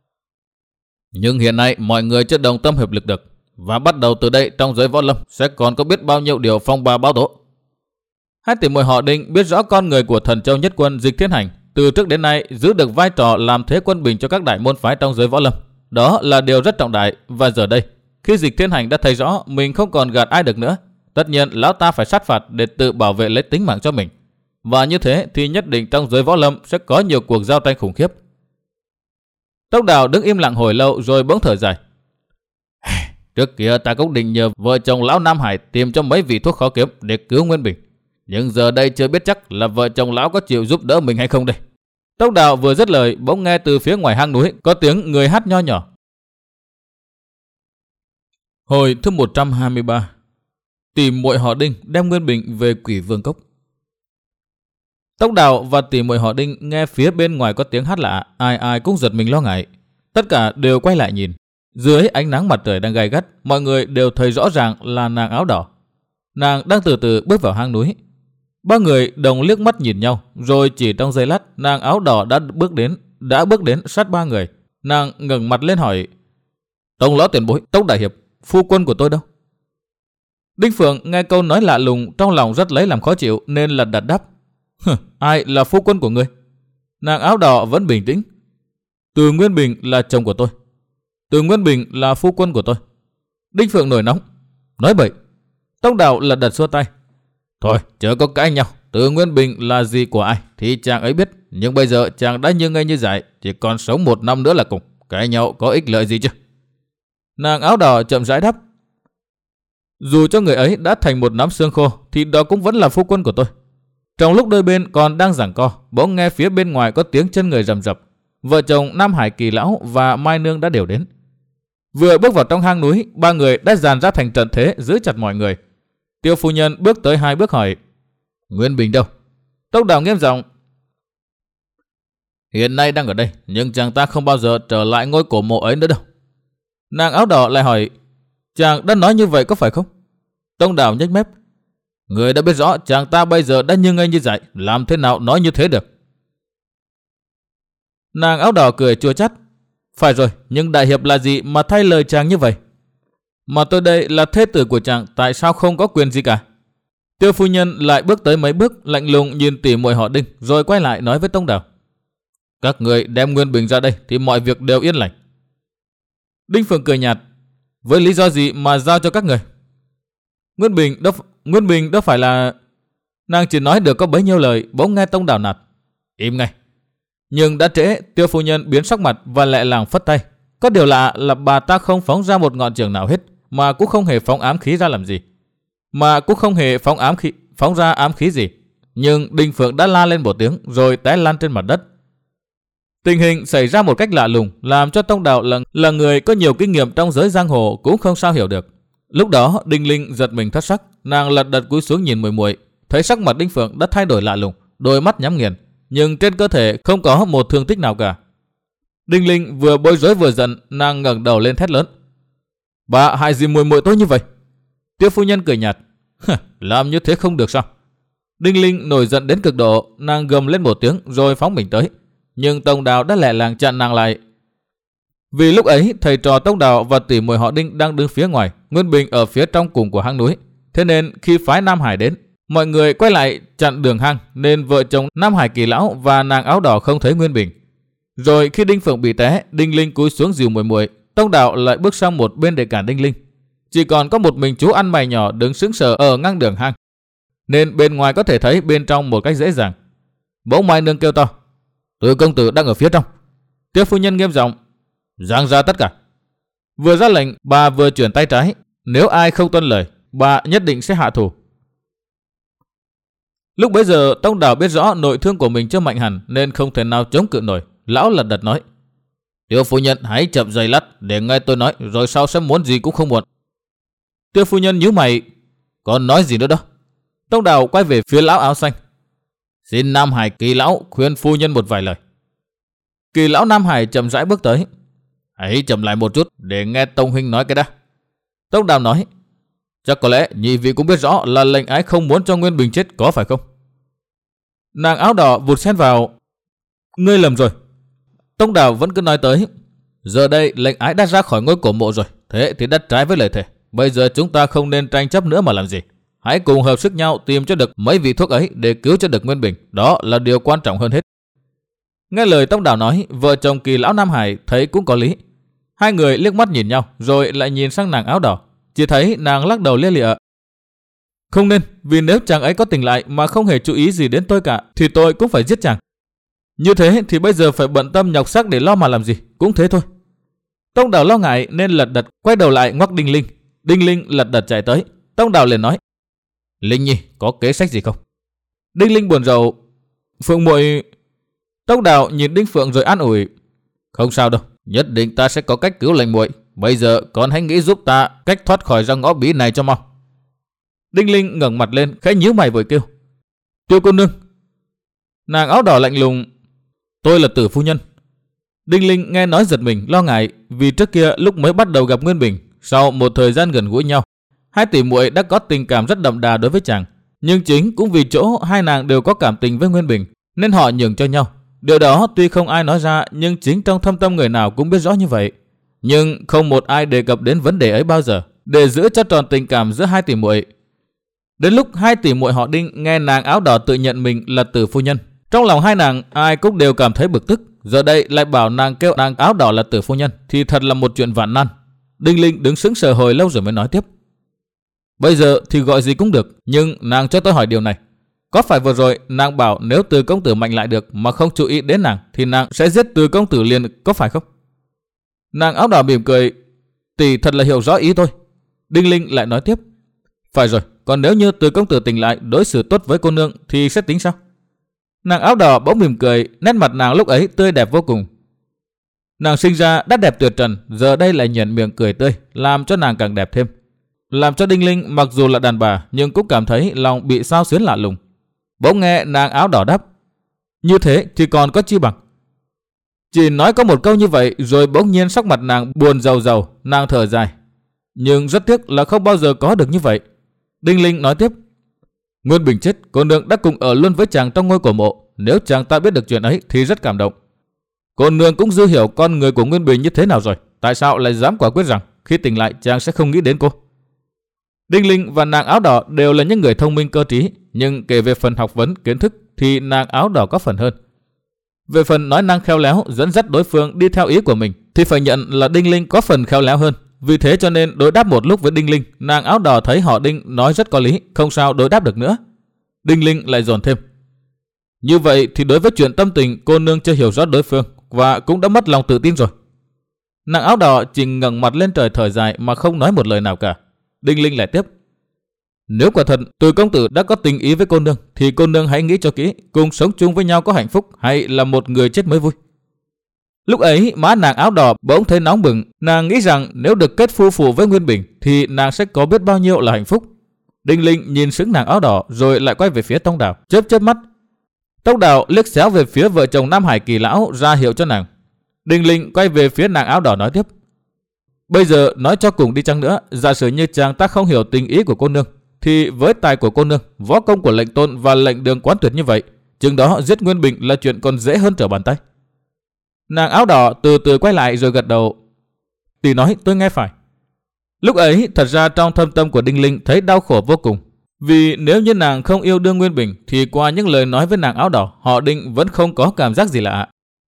Nhưng hiện nay mọi người chưa đồng tâm hiệp lực được, và bắt đầu từ đây trong giới võ lâm sẽ còn có biết bao nhiêu điều phong ba báo tố. Hai tỷ muội họ Đinh biết rõ con người của Thần Châu Nhất Quân Dịch Thiên Hành từ trước đến nay giữ được vai trò làm thế quân bình cho các đại môn phái trong giới võ lâm. Đó là điều rất trọng đại, và giờ đây khi Dịch Thiên Hành đã thấy rõ mình không còn gạt ai được nữa, tất nhiên lão ta phải sát phạt để tự bảo vệ lấy tính mạng cho mình. Và như thế thì nhất định trong giới võ lâm sẽ có nhiều cuộc giao tranh khủng khiếp. Tông Đào đứng im lặng hồi lâu rồi bỗng thở dài. Trước kia ta cũng định nhờ vợ chồng lão Nam Hải tìm cho mấy vị thuốc khó kiếm để cứu Nguyên Bình. Nhưng giờ đây chưa biết chắc là vợ chồng lão có chịu giúp đỡ mình hay không đây. Tông Đào vừa dứt lời, bỗng nghe từ phía ngoài hang núi có tiếng người hát nho nhỏ. Hồi thứ một trăm hai mươi ba. Tỷ muội họ Đinh đem Nguyên Bình về Quỷ Vương Cốc. Tông Đào và tỷ muội họ Đinh nghe phía bên ngoài có tiếng hát lạ, ai ai cũng giật mình lo ngại. Tất cả đều quay lại nhìn. Dưới ánh nắng mặt trời đang gay gắt, mọi người đều thấy rõ ràng là nàng áo đỏ. Nàng đang từ từ bước vào hang núi. Ba người đồng liếc mắt nhìn nhau, rồi chỉ trong giây lát, nàng áo đỏ đã bước đến, đã bước đến sát ba người. Nàng ngẩng mặt lên hỏi: Tông lão tiền bối, Tông đại hiệp, phu quân của tôi đâu? Đinh Phượng nghe câu nói lạ lùng, trong lòng rất lấy làm khó chịu nên lật đật đáp: Ai là phu quân của ngươi? Nàng áo đỏ vẫn bình tĩnh: Từ Nguyên Bình là chồng của tôi. Từ Nguyên Bình là phu quân của tôi. Đinh Phượng nổi nóng: Nói bậy. Tông Đào lật đật xua tay: Thôi, chớ có cãi nhau. Từ Nguyên Bình là gì của ai thì chàng ấy biết. Nhưng bây giờ chàng đã như ngây như dại, chỉ còn sống một năm nữa là cùng. Cãi nhau có ích lợi gì chứ? Nàng áo đỏ chậm rãi đáp: Dù cho người ấy đã thành một nắm xương khô thì đó cũng vẫn là phu quân của tôi. Trong lúc đôi bên còn đang giằng co, bỗng nghe phía bên ngoài có tiếng chân người rầm rập. Vợ chồng Nam Hải Kỳ lão và Mai Nương đã đều đến. Vừa bước vào trong hang núi, ba người đã dàn ra thành trận thế giữ chặt mọi người. Tiêu phu nhân bước tới hai bước hỏi: Nguyên Bình đâu? Tông Đào nghiêm giọng: Hiện nay đang ở đây, nhưng chàng ta không bao giờ trở lại ngôi cổ mộ ấy nữa đâu. Nàng áo đỏ lại hỏi: Chàng đã nói như vậy có phải không? Tông Đào nhếch mép: Người đã biết rõ chàng ta bây giờ đã như ngây như dại, làm thế nào nói như thế được? Nàng áo đỏ cười chua chát: Phải rồi, nhưng đại hiệp là gì mà thay lời chàng như vậy? Mà tôi đây là thê tử của chàng, tại sao không có quyền gì cả? Tiêu phu nhân lại bước tới mấy bước, lạnh lùng nhìn tỉ muội họ Đinh, rồi quay lại nói với Tông Đào: Các người đem Nguyên Bình ra đây thì mọi việc đều yên lành. Đinh Phượng cười nhạt: Với lý do gì mà giao cho các người? Nguyên Bình đâu, Nguyên Bình đâu phải là... Nàng chỉ nói được có bấy nhiêu lời, bỗng nghe Tông Đào nạt: Im ngay. Nhưng đã trễ, Tiêu phu nhân biến sắc mặt và lẹ làng phất tay. Có điều lạ là bà ta không phóng ra một ngọn trường nào hết, mà cũng không hề phóng ám khí ra làm gì. Mà cũng không hề phóng ám khí, phóng ra ám khí gì. Nhưng Đinh Phượng đã la lên một tiếng rồi té lăn trên mặt đất. Tình hình xảy ra một cách lạ lùng, làm cho Tông Đào là, là người có nhiều kinh nghiệm trong giới giang hồ cũng không sao hiểu được. Lúc đó Đinh Linh giật mình thất sắc, nàng lật đật cúi xuống nhìn muội muội, thấy sắc mặt Đinh Phượng đã thay đổi lạ lùng, đôi mắt nhắm nghiền, nhưng trên cơ thể không có một thương tích nào cả. Đinh Linh vừa bối rối vừa giận, nàng ngẩng đầu lên thét lớn: Bà hại gì muội muội tôi như vậy? Tiêu phu nhân cười nhạt: Làm như thế không được sao? Đinh Linh nổi giận đến cực độ, nàng gầm lên một tiếng rồi phóng mình tới, nhưng Tông Đào đã lẹ làng chặn nàng lại. Vì lúc ấy thầy trò Tông Đào và tỷ muội họ Đinh đang đứng phía ngoài, Nguyên Bình ở phía trong cùng của hang núi, thế nên khi phái Nam Hải đến, mọi người quay lại chặn đường hang, nên vợ chồng Nam Hải Kỳ lão và nàng áo đỏ không thấy Nguyên Bình. Rồi khi Đinh Phượng bị té, Đinh Linh cúi xuống dìu muội muội, Tông Đào lại bước sang một bên để cản Đinh Linh. Chỉ còn có một mình chú ăn mày nhỏ đứng sững sờ ở ngang đường hang, nên bên ngoài có thể thấy bên trong một cách dễ dàng. Bỗng Mai Nương kêu to: Từ công tử đang ở phía trong. Tiêu phu nhân nghiêm giọng: Giang ra tất cả. Vừa ra lệnh, bà vừa chuyển tay trái, nếu ai không tuân lời, bà nhất định sẽ hạ thủ. Lúc bấy giờ Tông Đào biết rõ nội thương của mình chưa mạnh hẳn nên không thể nào chống cự nổi. Lão lật đật nói: Tiêu phu nhân hãy chậm giây lát để nghe tôi nói, rồi sau sẽ muốn gì cũng không muộn. Tiêu phu nhân nhíu mày: Còn nói gì nữa đó? Tông Đào quay về phía lão áo xanh: Xin Nam Hải Kỳ lão khuyên phu nhân một vài lời. Kỳ lão Nam Hải chậm rãi bước tới: Hãy chậm lại một chút để nghe Tông huynh nói cái đã. Tông Đào nói: Chắc có lẽ nhị vị cũng biết rõ là lệnh ái không muốn cho Nguyên Bình chết có phải không? Nàng áo đỏ vụt xen vào: Ngươi lầm rồi. Tông Đào vẫn cứ nói tới: Giờ đây lệnh ái đã ra khỏi ngôi cổ mộ rồi, thế thì đất trái với lời thề. Bây giờ chúng ta không nên tranh chấp nữa mà làm gì. Hãy cùng hợp sức nhau tìm cho được mấy vị thuốc ấy để cứu cho được Nguyên Bình. Đó là điều quan trọng hơn hết. Nghe lời Tông Đào nói, vợ chồng Kỳ lão Nam Hải thấy cũng có lý. Hai người liếc mắt nhìn nhau rồi lại nhìn sang nàng áo đỏ. Chỉ thấy nàng lắc đầu lia lịa: Không nên, vì nếu chàng ấy có tỉnh lại mà không hề chú ý gì đến tôi cả, thì tôi cũng phải giết chàng. Như thế thì bây giờ phải bận tâm nhọc xác để lo mà làm gì, cũng thế thôi. Tông Đào lo ngại nên lật đật quay đầu lại ngoắc Đinh Linh. Đinh Linh lật đật chạy tới. Tông Đào liền nói: Linh Nhi, có kế sách gì không? Đinh Linh buồn rầu: Phượng muội. Tông Đào nhìn Đinh Phượng rồi an ủi: Không sao đâu, nhất định ta sẽ có cách cứu lệnh muội. Bây giờ con hãy nghĩ giúp ta cách thoát khỏi ra ngõ bí này cho mau. Đinh Linh ngẩng mặt lên, khẽ nhíu mày vội kêu: Tiêu cô nương. Nàng áo đỏ lạnh lùng: Tôi là Tử phu nhân. Đinh Linh nghe nói giật mình, lo ngại, vì trước kia lúc mới bắt đầu gặp Nguyên Bình, sau một thời gian gần gũi nhau, hai tỷ muội đã có tình cảm rất đậm đà đối với chàng. Nhưng chính cũng vì chỗ hai nàng đều có cảm tình với Nguyên Bình nên họ nhường cho nhau. Điều đó tuy không ai nói ra, nhưng chính trong thâm tâm người nào cũng biết rõ như vậy. Nhưng không một ai đề cập đến vấn đề ấy bao giờ, để giữ cho tròn tình cảm giữa hai tỷ muội. Đến lúc hai tỷ muội họ Đinh nghe nàng áo đỏ tự nhận mình là Tử phu nhân, trong lòng hai nàng ai cũng đều cảm thấy bực tức. Giờ đây lại bảo nàng kêu nàng áo đỏ là Tử phu nhân thì thật là một chuyện vạn nan. Đinh Linh đứng sững sờ hồi lâu rồi mới nói tiếp: Bây giờ thì gọi gì cũng được, nhưng nàng cho tôi hỏi điều này. Có phải vừa rồi nàng bảo nếu Từ công tử mạnh lại được mà không chú ý đến nàng thì nàng sẽ giết Từ công tử liền, có phải không? Nàng áo đỏ mỉm cười: Tỷ thật là hiểu rõ ý tôi. Đinh Linh lại nói tiếp: Phải rồi, còn nếu như Từ công tử tỉnh lại đối xử tốt với cô nương thì sẽ tính sao? Nàng áo đỏ bỗng mỉm cười, nét mặt nàng lúc ấy tươi đẹp vô cùng. Nàng sinh ra đã đẹp tuyệt trần, giờ đây lại nhuận miệng cười tươi, làm cho nàng càng đẹp thêm. Làm cho Đinh Linh mặc dù là đàn bà nhưng cũng cảm thấy lòng bị xao xuyến lạ lùng. Bỗng nghe nàng áo đỏ đáp: Như thế thì còn có chi bằng. Chỉ nói có một câu như vậy rồi bỗng nhiên sắc mặt nàng buồn rầu rầu, nàng thở dài. Nhưng rất tiếc là không bao giờ có được như vậy. Đinh Linh nói tiếp: Nguyên Bình chết, cô nương đã cùng ở luôn với chàng trong ngôi cổ mộ. Nếu chàng ta biết được chuyện ấy thì rất cảm động. Cô nương cũng dư hiểu con người của Nguyên Bình như thế nào rồi. Tại sao lại dám quả quyết rằng khi tỉnh lại chàng sẽ không nghĩ đến cô? Đinh Linh và nàng áo đỏ đều là những người thông minh cơ trí, nhưng kể về phần học vấn kiến thức thì nàng áo đỏ có phần hơn. Về phần nói năng khéo léo dẫn dắt đối phương đi theo ý của mình thì phải nhận là Đinh Linh có phần khéo léo hơn. Vì thế cho nên đối đáp một lúc với Đinh Linh, nàng áo đỏ thấy họ Đinh nói rất có lý, không sao đối đáp được nữa. Đinh Linh lại dồn thêm: Như vậy thì đối với chuyện tâm tình cô nương chưa hiểu rõ đối phương và cũng đã mất lòng tự tin rồi. Nàng áo đỏ chỉ ngẩng mặt lên trời thở dài mà không nói một lời nào cả. Đinh Linh lại tiếp: Nếu quả thật Từ công tử đã có tình ý với cô nương thì cô nương hãy nghĩ cho kỹ, cùng sống chung với nhau có hạnh phúc hay là một người chết mới vui. Lúc ấy má nàng áo đỏ bỗng thấy nóng bừng, nàng nghĩ rằng nếu được kết phu phụ với Nguyên Bình thì nàng sẽ có biết bao nhiêu là hạnh phúc. Đinh Linh nhìn sững nàng áo đỏ rồi lại quay về phía Tông Đào, chớp chớp mắt. Tông Đào liếc xéo về phía vợ chồng Nam Hải Kỳ lão ra hiệu cho nàng. Đinh Linh quay về phía nàng áo đỏ nói tiếp: Bây giờ nói cho cùng đi chăng nữa, giả sử như chàng ta không hiểu tình ý của cô nương thì với tài của cô nương, võ công của lệnh tôn và lệnh đường quán tuyệt như vậy, chừng đó giết Nguyên Bình là chuyện còn dễ hơn trở bàn tay. Nàng áo đỏ từ từ quay lại rồi gật đầu: Tỷ nói tôi nghe phải. Lúc ấy thật ra trong thâm tâm của Đinh Linh thấy đau khổ vô cùng. Vì nếu như nàng không yêu đương Nguyên Bình thì qua những lời nói với nàng áo đỏ, họ Đinh vẫn không có cảm giác gì lạ.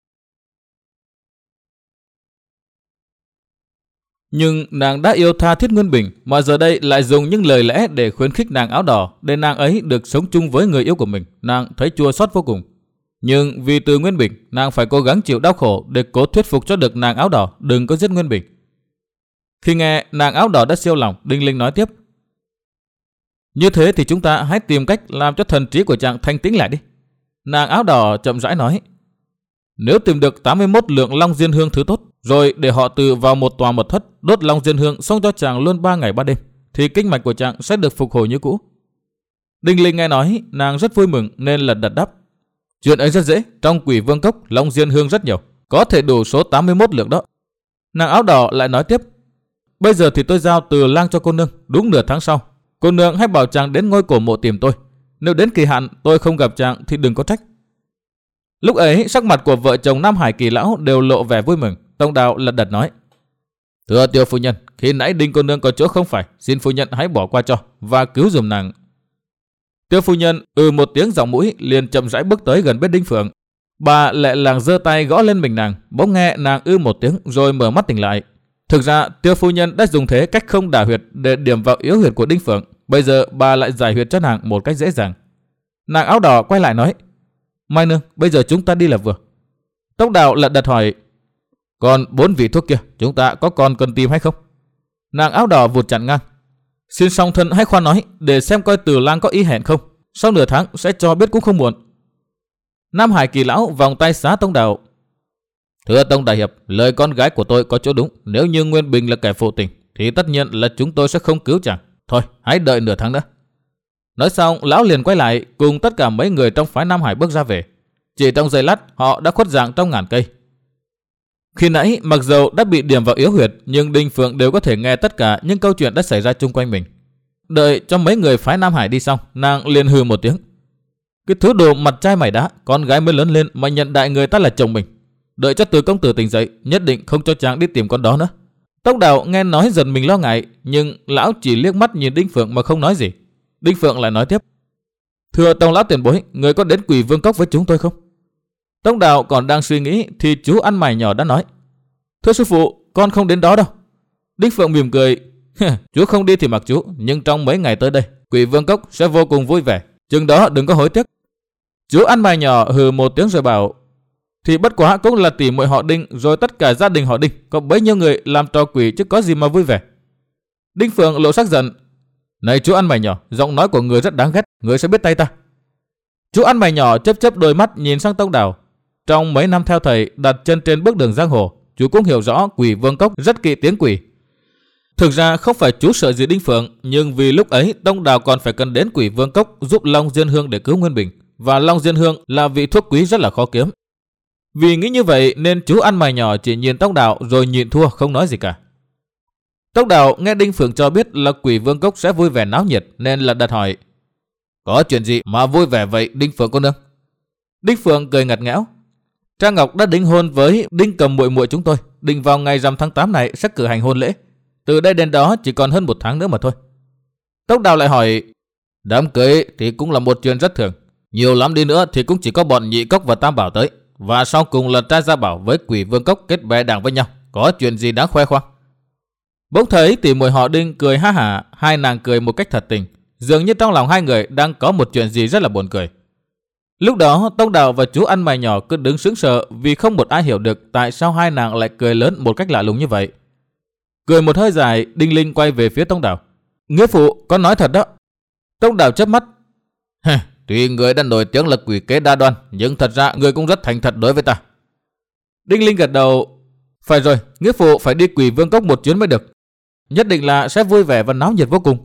Nhưng nàng đã yêu tha thiết Nguyên Bình mà giờ đây lại dùng những lời lẽ để khuyến khích nàng áo đỏ để nàng ấy được sống chung với người yêu của mình. Nàng thấy chua xót vô cùng. Nhưng vì từ Nguyên Bình, nàng phải cố gắng chịu đau khổ để cố thuyết phục cho được nàng áo đỏ đừng có giết Nguyên Bình. Khi nghe nàng áo đỏ đã siêu lòng, Đinh Linh nói tiếp: Như thế thì chúng ta hãy tìm cách làm cho thần trí của chàng thanh tĩnh lại đi. Nàng áo đỏ chậm rãi nói: Nếu tìm được tám mươi mốt lượng long diên hương thứ tốt, rồi để họ từ vào một tòa mật thất đốt long diên hương xong cho chàng luôn ba ngày ba đêm, thì kinh mạch của chàng sẽ được phục hồi như cũ. Đinh Linh nghe nói, nàng rất vui mừng nên lật đật đáp: Chuyện ấy rất dễ, trong Quỷ Vương Cốc long diên hương rất nhiều, có thể đủ số tám mươi mốt lượng đó. Nàng áo đỏ lại nói tiếp: Bây giờ thì tôi giao Từ Lang cho cô nương, đúng nửa tháng sau, cô nương hãy bảo chàng đến ngôi cổ mộ tìm tôi. Nếu đến kỳ hạn tôi không gặp chàng thì đừng có trách. Lúc ấy sắc mặt của vợ chồng Nam Hải Kỳ lão đều lộ vẻ vui mừng. Tông Đào lật đật nói: Thưa Tiêu phu nhân, khi nãy Đinh cô nương có chỗ không phải, xin phu nhân hãy bỏ qua cho và cứu giùm nàng. Tiêu phu nhân ừ một tiếng giọng mũi, liền chậm rãi bước tới gần bên Đinh Phượng. Bà lẹ làng giơ tay gõ lên mình nàng, bỗng nghe nàng ư một tiếng rồi mở mắt tỉnh lại. Thực ra Tiêu phu nhân đã dùng thế cách không đả huyệt để điểm vào yếu huyệt của Đinh Phượng. Bây giờ bà lại giải huyệt cho nàng một cách dễ dàng. Nàng áo đỏ quay lại nói: Mai nương, bây giờ chúng ta đi là vừa. Tông Đào lật đật hỏi: Còn bốn vị thuốc kia, chúng ta có còn cần tìm hay không? Nàng áo đỏ vụt chặn ngang: Xin song thân hãy khoan nói, để xem coi Từ Lang có ý hẹn không. Sau nửa tháng sẽ cho biết cũng không muộn. Nam Hải Kỳ lão vòng tay xá Tông Đào: Thưa Tông đại hiệp, lời con gái của tôi có chỗ đúng. Nếu như Nguyên Bình là kẻ phụ tình, thì tất nhiên là chúng tôi sẽ không cứu chàng. Thôi, hãy đợi nửa tháng nữa. Nói xong, lão liền quay lại cùng tất cả mấy người trong phái Nam Hải bước ra về. Chỉ trong giây lát, họ đã khuất dạng trong ngàn cây. Khi nãy, mặc dầu đã bị điểm vào yếu huyệt, nhưng Đinh Phượng đều có thể nghe tất cả những câu chuyện đã xảy ra chung quanh mình. Đợi cho mấy người phái Nam Hải đi xong, nàng liền hừ một tiếng: Cái thứ đồ mặt trai mày đá, con gái mới lớn lên mà nhận đại người ta là chồng mình. Đợi cho Từ công tử tỉnh dậy, nhất định không cho chàng đi tìm con đó nữa. Tông Đào nghe nói giật mình lo ngại, nhưng lão chỉ liếc mắt nhìn Đinh Phượng mà không nói gì. Đinh Phượng lại nói tiếp: Thưa Tông lão tiền bối, người có đến Quỷ Vương Cốc với chúng tôi không? Tông Đào còn đang suy nghĩ thì chú ăn mày nhỏ đã nói: Thưa sư phụ, con không đến đó đâu. Đinh Phượng mỉm cười: Chú không đi thì mặc chú, nhưng trong mấy ngày tới đây, Quỷ Vương Cốc sẽ vô cùng vui vẻ, chừng đó đừng có hối tiếc. Chú ăn mày nhỏ hừ một tiếng rồi bảo: Thì bất quá cũng là tỷ muội họ Đinh, rồi tất cả gia đình họ Đinh, có bấy nhiêu người làm trò quỷ chứ có gì mà vui vẻ. Đinh Phượng lộ sắc giận: Này chú ăn mày nhỏ, giọng nói của người rất đáng ghét, người sẽ biết tay ta. Chú ăn mày nhỏ chớp chớp đôi mắt nhìn sang Tông Đào. Trong mấy năm theo thầy đặt chân trên bước đường giang hồ, chú cũng hiểu rõ Quỷ Vương Cốc rất kỵ tiếng quỷ. Thực ra không phải chú sợ gì Đinh Phượng, nhưng vì lúc ấy Tông Đào còn phải cần đến Quỷ Vương Cốc giúp Long Diên Hương để cứu Nguyên Bình, và Long Diên Hương là vị thuốc quý rất là khó kiếm. Vì nghĩ như vậy nên chú ăn mày nhỏ chỉ nhìn Tông Đào rồi nhịn thua không nói gì cả. Tông Đào nghe Đinh Phượng cho biết là Quỷ Vương Cốc sẽ vui vẻ náo nhiệt nên là đặt hỏi: Có chuyện gì mà vui vẻ vậy Đinh Phượng cô nương? Đinh Phượng cười ngặt nghẽo: Trang Ngọc đã đính hôn với Đinh Cầm muội muội chúng tôi, định vào ngày rằm tháng tám này sẽ cử hành hôn lễ. Từ đây đến đó chỉ còn hơn một tháng nữa mà thôi. Tông Đào lại hỏi: Đám cưới thì cũng là một chuyện rất thường, nhiều lắm đi nữa thì cũng chỉ có bọn Nhị Cốc và Tam Bảo tới, và sau cùng là trai Gia Bảo với Quỷ Vương Cốc kết bè đảng với nhau, có chuyện gì đáng khoe khoang? Bỗng thấy tỷ muội họ Đinh cười ha hả, hai nàng cười một cách thật tình, dường như trong lòng hai người đang có một chuyện gì rất là buồn cười. Lúc đó Tông Đào và chú ăn mày nhỏ cứ đứng sững sờ vì không một ai hiểu được tại sao hai nàng lại cười lớn một cách lạ lùng như vậy. Cười một hơi dài, Đinh Linh quay về phía Tông Đào: Nghĩa phụ, con nói thật đó. Tông Đào chớp mắt: Tuy người đã nổi tiếng là quỷ kế đa đoan, nhưng thật ra người cũng rất thành thật đối với ta. Đinh Linh gật đầu: Phải rồi, nghĩa phụ phải đi Quỷ Vương Cốc một chuyến mới được, nhất định là sẽ vui vẻ và náo nhiệt vô cùng.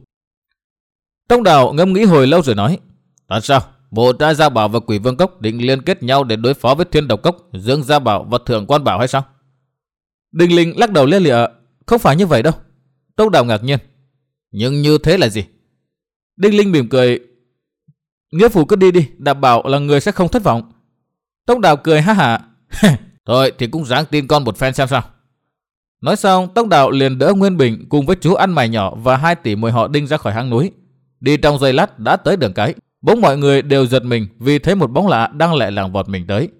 Tông Đào ngẫm nghĩ hồi lâu rồi nói: Tại sao bộ trai Gia Bảo và Quỷ Vương Cốc định liên kết nhau để đối phó với Thiên Độc Cốc, Dương Gia Bảo và Thượng Quan Bảo hay sao? Đinh Linh lắc đầu lia lịa: Không phải như vậy đâu. Tông Đào ngạc nhiên: Nhưng như thế là gì? Đinh Linh mỉm cười: Nghĩa phụ cứ đi đi, đảm bảo là người sẽ không thất vọng. Tông Đào cười ha hả: Thôi thì cũng ráng tin con một phen xem sao. Nói xong, Tông Đào liền đỡ Nguyên Bình cùng với chú ăn mày nhỏ và hai tỷ muội họ Đinh ra khỏi hang núi. Đi trong giây lát đã tới đường cái. Bỗng mọi người đều giật mình vì thấy một bóng lạ đang lẹ làng vọt mình tới.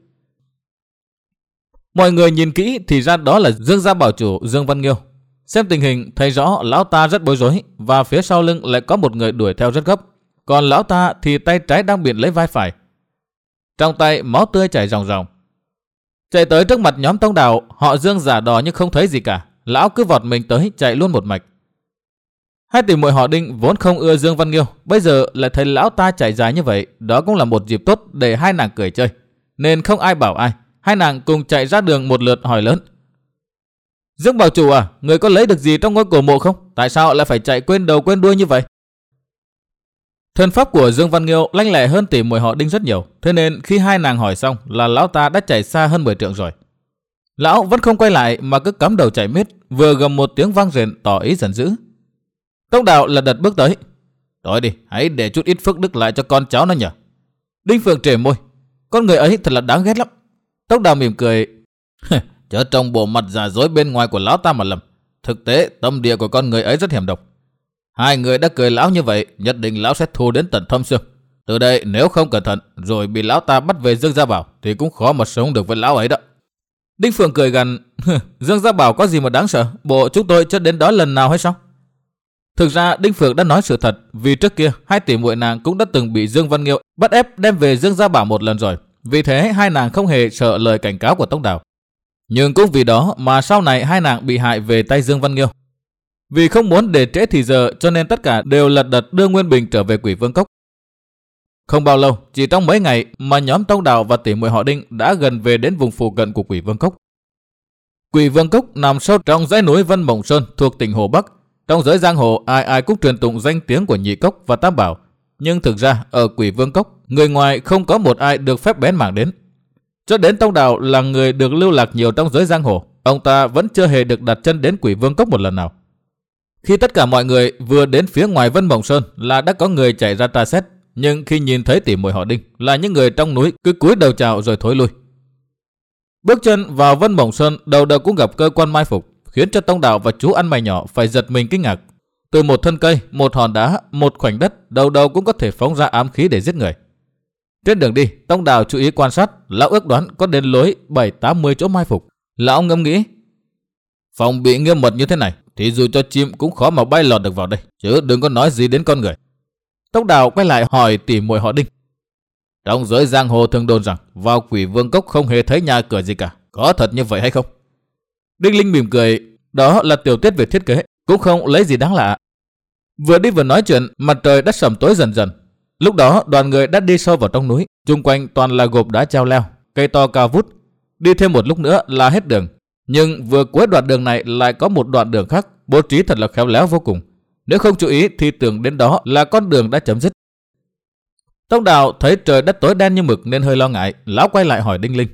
Mọi người nhìn kỹ thì ra đó là Dương Gia Bảo chủ Dương Văn Nghiêu. Xem tình hình thấy rõ lão ta rất bối rối, và phía sau lưng lại có một người đuổi theo rất gấp. Còn lão ta thì tay trái đang bịt lấy vai phải, trong tay máu tươi chảy ròng ròng. Chạy tới trước mặt nhóm Tông Đào, họ Dương giả đò nhưng không thấy gì cả. Lão cứ vọt mình tới, chạy luôn một mạch. Hai tỷ muội họ Đinh vốn không ưa Dương Văn Nghiêu, bây giờ lại thấy lão ta chạy dài như vậy, đó cũng là một dịp tốt để hai nàng cười chơi, nên không ai bảo ai. Hai nàng cùng chạy ra đường một lượt hỏi lớn: Dương Bảo chủ à, người có lấy được gì trong ngôi cổ mộ không? Tại sao lại phải chạy quên đầu quên đuôi như vậy? Thân pháp của Dương Văn Nghiêu lanh lẹ hơn tỷ muội họ Đinh rất nhiều, thế nên khi hai nàng hỏi xong là lão ta đã chạy xa hơn mười trượng rồi. Lão vẫn không quay lại mà cứ cắm đầu chạy miết, vừa gầm một tiếng vang rền tỏ ý giận dữ. Tông Đào lật đật bước tới: Thôi đi, hãy để chút ít phước đức lại cho con cháu nó nhờ. Đinh Phượng trề môi: Con người ấy thật là đáng ghét lắm. Tông Đào mỉm cười: Chớ trông bộ mặt giả dối bên ngoài của lão ta mà lầm. Thực tế tâm địa của con người ấy rất hiểm độc. Hai người đã cười lão như vậy, nhất định lão sẽ thù đến tận thâm xương. Từ đây nếu không cẩn thận rồi bị lão ta bắt về Dương Gia Bảo thì cũng khó mà sống được với lão ấy đó. Đinh Phượng cười gằn: Dương Gia Bảo có gì mà đáng sợ? Bộ chúng tôi chưa đến đó lần nào hay sao? Thực ra Đinh Phượng đã nói sự thật, vì trước kia hai tỷ muội nàng cũng đã từng bị Dương Văn Nghiêu bắt ép đem về Dương Gia Bảo một lần rồi. Vì thế hai nàng không hề sợ lời cảnh cáo của Tông Đào. Nhưng cũng vì đó mà sau này hai nàng bị hại về tay Dương Văn Nghiêu. Vì không muốn để trễ thì giờ cho nên tất cả đều lật đật đưa Nguyên Bình trở về Quỷ Vương Cốc. Không bao lâu, chỉ trong mấy ngày mà nhóm Tông Đào và tỷ muội họ Đinh đã gần về đến vùng phụ cận của Quỷ Vương Cốc. Quỷ Vương Cốc nằm sâu trong dãy núi Vân Mộng Sơn thuộc tỉnh Hồ Bắc. Trong giới giang hồ ai ai cũng truyền tụng danh tiếng của Nhị Cốc và Tam Bảo. Nhưng thực ra ở Quỷ Vương Cốc, người ngoài không có một ai được phép bén mảng đến. Cho đến Tông Đào là người được lưu lạc nhiều trong giới giang hồ, ông ta vẫn chưa hề được đặt chân đến Quỷ Vương Cốc một lần nào. Khi tất cả mọi người vừa đến phía ngoài Vân Mộng Sơn là đã có người chạy ra tra xét, nhưng khi nhìn thấy tỷ muội họ Đinh là những người trong núi cứ cúi đầu chào rồi thối lui. Bước chân vào Vân Mộng Sơn đầu đầu cũng gặp cơ quan mai phục, khiến cho Tông Đào và chú ăn mày nhỏ phải giật mình kinh ngạc. Từ một thân cây, một hòn đá, một khoảnh đất, đầu đầu cũng có thể phóng ra ám khí để giết người. Trên đường đi, Tông Đào chú ý quan sát, lão ước đoán có đến lối bảy tám mươi chỗ mai phục. Lão ngẫm nghĩ, phòng bị nghiêm mật như thế này thì dù cho chim cũng khó mà bay lọt được vào đây, chứ đừng có nói gì đến con người. Tông Đào quay lại hỏi tỷ muội họ Đinh. Trong giới giang hồ thường đồn rằng vào Quỷ Vương Cốc không hề thấy nhà cửa gì cả, có thật như vậy hay không? Đinh Linh mỉm cười, đó là tiểu tiết về thiết kế, cũng không lấy gì đáng lạ. Vừa đi vừa nói chuyện, mặt trời đã sẩm tối dần dần. Lúc đó đoàn người đã đi sâu vào trong núi, chung quanh toàn là gộp đá treo leo, cây to cao vút. Đi thêm một lúc nữa là hết đường. Nhưng vừa cuối đoạn đường này lại có một đoạn đường khác, bố trí thật là khéo léo vô cùng. Nếu không chú ý thì tưởng đến đó là con đường đã chấm dứt. Tông Đào thấy trời đất tối đen như mực nên hơi lo ngại, lão quay lại hỏi Đinh Linh.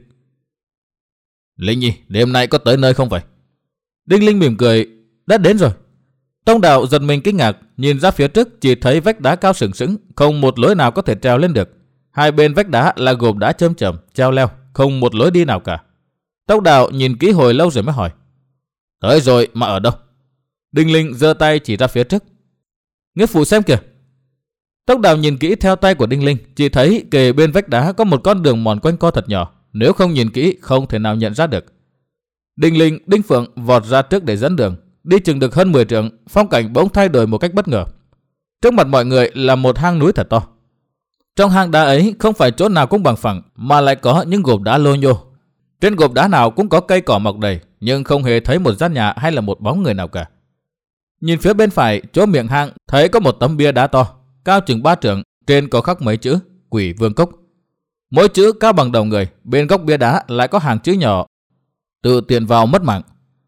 Linh Nhi, đêm nay có tới nơi không vậy? Đinh Linh mỉm cười, đã đến rồi. Tông Đào giật mình kinh ngạc, nhìn ra phía trước chỉ thấy vách đá cao sừng sững, không một lối nào có thể trèo lên được. Hai bên vách đá là gộp đá chơm chởm, treo leo, không một lối đi nào cả. Tông Đào nhìn kỹ hồi lâu rồi mới hỏi. Tới rồi mà ở đâu? Đinh Linh giơ tay chỉ ra phía trước. Nghĩa phụ xem kìa. Tông Đào nhìn kỹ theo tay của Đinh Linh, chỉ thấy kề bên vách đá có một con đường mòn quanh co thật nhỏ, nếu không nhìn kỹ không thể nào nhận ra được. Đinh Linh, Đinh Phượng vọt ra trước để dẫn đường, đi chừng được hơn mười trượng, phong cảnh bỗng thay đổi một cách bất ngờ. Trước mặt mọi người là một hang núi thật to. Trong hang đá ấy không phải chỗ nào cũng bằng phẳng, mà lại có những gộp đá lô nhô. Trên gộp đá nào cũng có cây cỏ mọc đầy, nhưng không hề thấy một gian nhà hay là một bóng người nào cả. Nhìn phía bên phải, chỗ miệng hang thấy có một tấm bia đá to, cao chừng ba trượng, trên có khắc mấy chữ Quỷ Vương Cốc. Mỗi chữ cao bằng đầu người, bên góc bia đá lại có hàng chữ nhỏ: tự tiện vào mất mạng.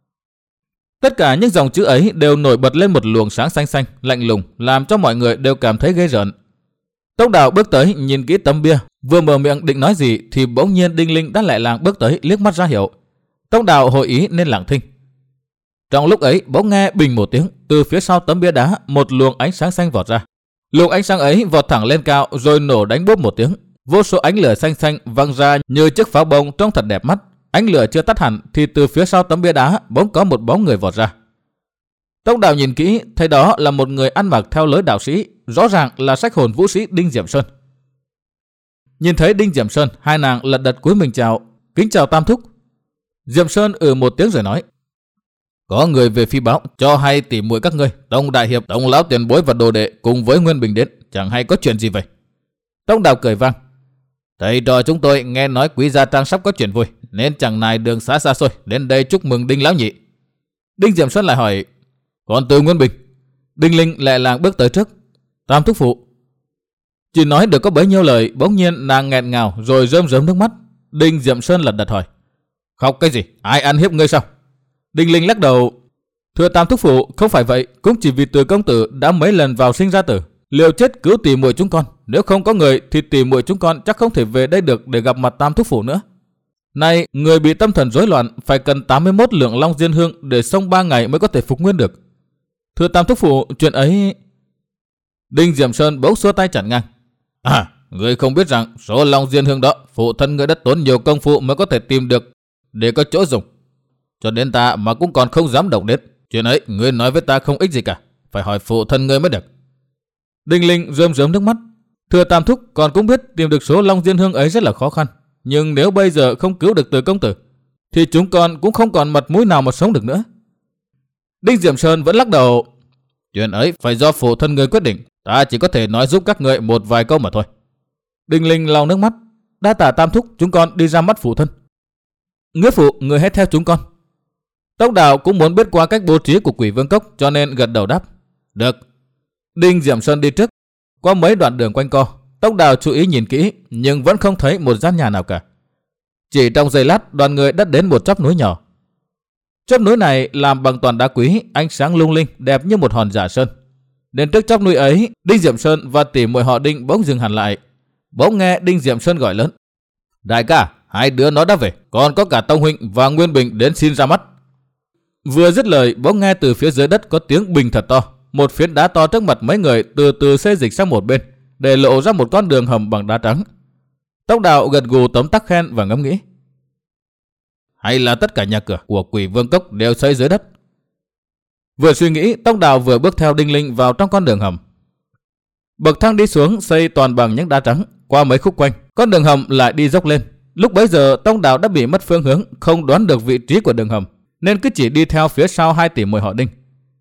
Tất cả những dòng chữ ấy đều nổi bật lên một luồng sáng xanh xanh, lạnh lùng, làm cho mọi người đều cảm thấy ghê rợn. Tông Đào bước tới nhìn kỹ tấm bia, vừa mở miệng định nói gì thì bỗng nhiên Đinh Linh đã lại làng bước tới liếc mắt ra hiệu. Tông Đào hội ý nên lặng thinh. Trong lúc ấy bỗng nghe bình một tiếng, từ phía sau tấm bia đá một luồng ánh sáng xanh vọt ra. Luồng ánh sáng ấy vọt thẳng lên cao rồi nổ đánh bốp một tiếng. Vô số ánh lửa xanh xanh văng ra như chiếc pháo bông trông thật đẹp mắt. Ánh lửa chưa tắt hẳn thì từ phía sau tấm bia đá bỗng có một bóng người vọt ra. Tông Đào nhìn kỹ thấy đó là một người ăn mặc theo lối đạo sĩ, rõ ràng là sách hồn vũ sĩ Đinh Diệm Sơn. Nhìn thấy Đinh Diệm Sơn, hai nàng lật đật cúi mình chào, kính chào Tam Thúc. Diệm Sơn ừ một tiếng rồi nói: có người về phi báo cho hay tỉ muội các ngươi, Tông đại hiệp, Tông lão tiền bối và đồ đệ cùng với Nguyên Bình đến, chẳng hay có chuyện gì vậy? Tông Đào cười vang: thầy trò chúng tôi nghe nói Quý gia trang sắp có chuyện vui, nên chẳng nài đường xá xa xôi đến đây chúc mừng Đinh lão nhị. Đinh Diệm Sơn lại hỏi: còn từ Nguyên Bình? Đinh Linh lẹ làng bước tới trước: Tam thúc phụ. Chỉ nói được có bấy nhiêu lời, bỗng nhiên nàng nghẹn ngào rồi rơm rớm nước mắt. Đinh Diệm Sơn lật đật hỏi: khóc cái gì? Ai ăn hiếp ngươi sao? Đinh Linh lắc đầu: thưa Tam thúc phụ, không phải vậy, cũng chỉ vì Từ công tử đã mấy lần vào sinh ra tử, liều chết cứu tỷ muội chúng con, nếu không có người thì tỷ muội chúng con chắc không thể về đây được để gặp mặt Tam thúc phụ nữa. Này, người bị tâm thần rối loạn phải cần tám mươi mốt lượng long diên hương để xông ba ngày mới có thể phục nguyên được. Thưa Tam thúc phụ, chuyện ấy... Đinh Diệm Sơn bỗng xua tay chặn ngang: à, người không biết rằng số long diên hương đó phụ thân người đã tốn nhiều công phu mới có thể tìm được để có chỗ dùng, cho đến ta mà cũng còn không dám động đến. Chuyện ấy ngươi nói với ta không ích gì cả, phải hỏi phụ thân ngươi mới được. Đinh Linh rơm rớm nước mắt: thưa Tam thúc, con cũng biết tìm được số long diên hương ấy rất là khó khăn, nhưng nếu bây giờ không cứu được Từ công tử thì chúng con cũng không còn mặt mũi nào mà sống được nữa. Đinh Diệm Sơn vẫn lắc đầu: Chuyện ấy phải do phụ thân người quyết định, ta chỉ có thể nói giúp các người một vài câu mà thôi. Đinh Linh lau nước mắt. Đa tạ tam thúc, chúng con đi ra mắt phụ thân. Nghĩa phụ, người hãy theo chúng con. Tông Đào cũng muốn biết qua cách bố trí của Quỷ Vương Cốc, cho nên gật đầu đáp. Được. Đinh Diệm Sơn đi trước. Qua mấy đoạn đường quanh co, Tông Đào chú ý nhìn kỹ, nhưng vẫn không thấy một gian nhà nào cả. Chỉ trong giây lát, đoàn người đã đến một chóp núi nhỏ. Chóp núi này làm bằng toàn đá quý, ánh sáng lung linh, đẹp như một hòn giả sơn. Đến trước chóp núi ấy, Đinh Diệm Sơn và tỷ muội họ Đinh bỗng dừng hẳn lại. Bỗng nghe Đinh Diệm Sơn gọi lớn. Đại ca, hai đứa nó đã về, còn có cả Tông huynh và Nguyên Bình đến xin ra mắt. Vừa dứt lời, bỗng nghe từ phía dưới đất có tiếng bình thật to. Một phiến đá to trước mặt mấy người từ từ xê dịch sang một bên, để lộ ra một con đường hầm bằng đá trắng. Tông Đào gật gù tấm tắc khen và ngẫm nghĩ. Hay là tất cả nhà cửa của Quỷ Vương Cốc đều xây dưới đất. Vừa suy nghĩ, Tông Đào vừa bước theo Đinh Linh vào trong con đường hầm. Bậc thang đi xuống xây toàn bằng những đá trắng. Qua mấy khúc quanh, con đường hầm lại đi dốc lên. Lúc bấy giờ Tông Đào đã bị mất phương hướng, không đoán được vị trí của đường hầm, nên cứ chỉ đi theo phía sau hai tỷ muội họ Đinh.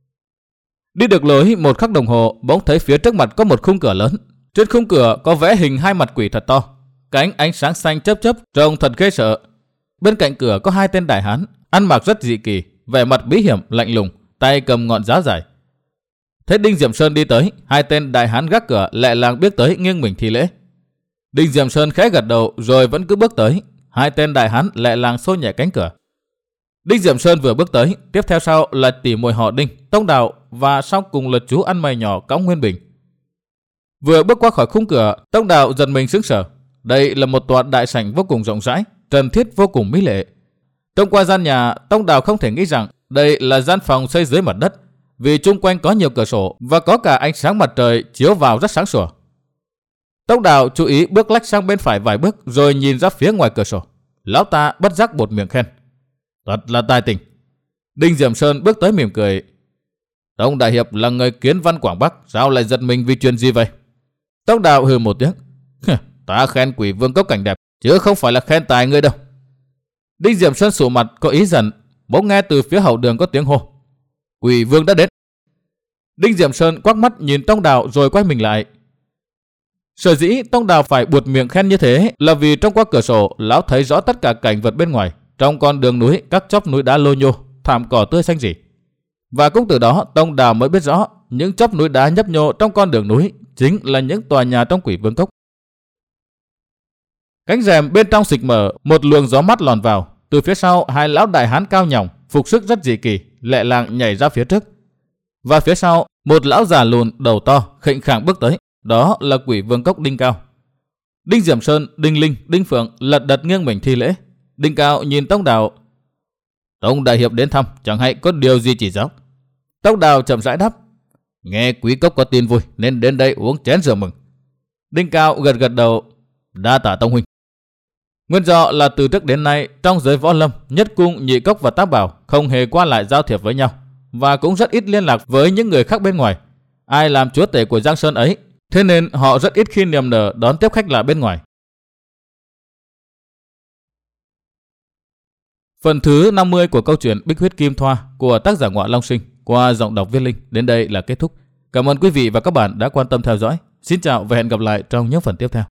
Đi được lối một khắc đồng hồ, bỗng thấy phía trước mặt có một khung cửa lớn. Trên khung cửa có vẽ hình hai mặt quỷ thật to, cánh ánh sáng xanh chớp chớp, trông thật ghê sợ. Bên cạnh cửa có hai tên đại hán, ăn mặc rất dị kỳ, vẻ mặt bí hiểm lạnh lùng, tay cầm ngọn giáo dài. Thấy Đinh Diệm Sơn đi tới, hai tên đại hán gác cửa lẹ làng bước tới nghiêng mình thi lễ. Đinh Diệm Sơn khẽ gật đầu rồi vẫn cứ bước tới. Hai tên đại hán lẹ làng xô nhẹ cánh cửa. Đinh Diệm Sơn vừa bước tới, tiếp theo sau là tỷ muội họ Đinh, Tông Đào và sau cùng là chú ăn mày nhỏ cõng Nguyên Bình. Vừa bước qua khỏi khung cửa, Tông Đào giật mình sững sờ. Đây là một tòa đại sảnh vô cùng rộng rãi, trần thiết vô cùng mỹ lệ. Trong qua gian nhà, Tông Đào không thể nghĩ rằng đây là gian phòng xây dưới mặt đất, vì chung quanh có nhiều cửa sổ và có cả ánh sáng mặt trời chiếu vào rất sáng sủa. Tông Đào chú ý bước lách sang bên phải vài bước rồi nhìn ra phía ngoài cửa sổ. Lão ta bất giác buột miệng khen. Thật là tài tình. Đinh Diệm Sơn bước tới mỉm cười. Tông đại hiệp là người kiến văn Quảng Bắc, sao lại giật mình vì chuyện gì vậy? Tông Đào hừ một tiếng. Ta khen Quỷ Vương Cốc cảnh đẹp, chứ không phải là khen tài ngươi đâu. Đinh Diệm Sơn sụ mặt có ý giận, bỗng nghe từ phía hậu đường có tiếng hô. Quỷ Vương đã đến. Đinh Diệm Sơn quắc mắt nhìn Tông Đào rồi quay mình lại. Sở dĩ Tông Đào phải buột miệng khen như thế là vì trong qua cửa sổ lão thấy rõ tất cả cảnh vật bên ngoài. Trong con đường núi, các chóp núi đá lô nhô, thảm cỏ tươi xanh rỉ. Và cũng từ đó Tông Đào mới biết rõ những chóp núi đá nhấp nhô trong con đường núi chính là những tòa nhà trong Quỷ Vương Cốc. Cánh rèm bên trong xịch mở, một luồng gió mát lòn vào. Từ phía sau, hai lão đại hán cao nhỏng, phục sức rất dị kỳ, lẹ làng nhảy ra phía trước. Và phía sau, một lão già lùn đầu to, khệnh khạng bước tới. Đó là Quỷ Vương Cốc Đinh Cao. Đinh Diệm Sơn, Đinh Linh, Đinh Phượng lật đật nghiêng mình thi lễ. Đinh Cao nhìn Tông Đào. Tông đại hiệp đến thăm, chẳng hay có điều gì chỉ giáo. Tông Đào chậm rãi đáp. Nghe quý cốc có tin vui nên đến đây uống chén rượu mừng. Đinh Cao gật gật đầu. Đa tạ Tông huynh. Nguyên do là từ trước đến nay trong giới võ lâm, Nhất Cung, Nhị Cốc và Tác Bảo không hề qua lại giao thiệp với nhau, và cũng rất ít liên lạc với những người khác bên ngoài. Ai làm chúa tể của Giang Sơn ấy, thế nên họ rất ít khi niềm nở đón tiếp khách lạ bên ngoài. Phần thứ năm mươi của câu chuyện Bích Huyết Kim Thoa của tác giả Ngọa Long Sinh qua giọng đọc Viết Linh đến đây là kết thúc. Cảm ơn quý vị và các bạn đã quan tâm theo dõi. Xin chào và hẹn gặp lại trong những phần tiếp theo.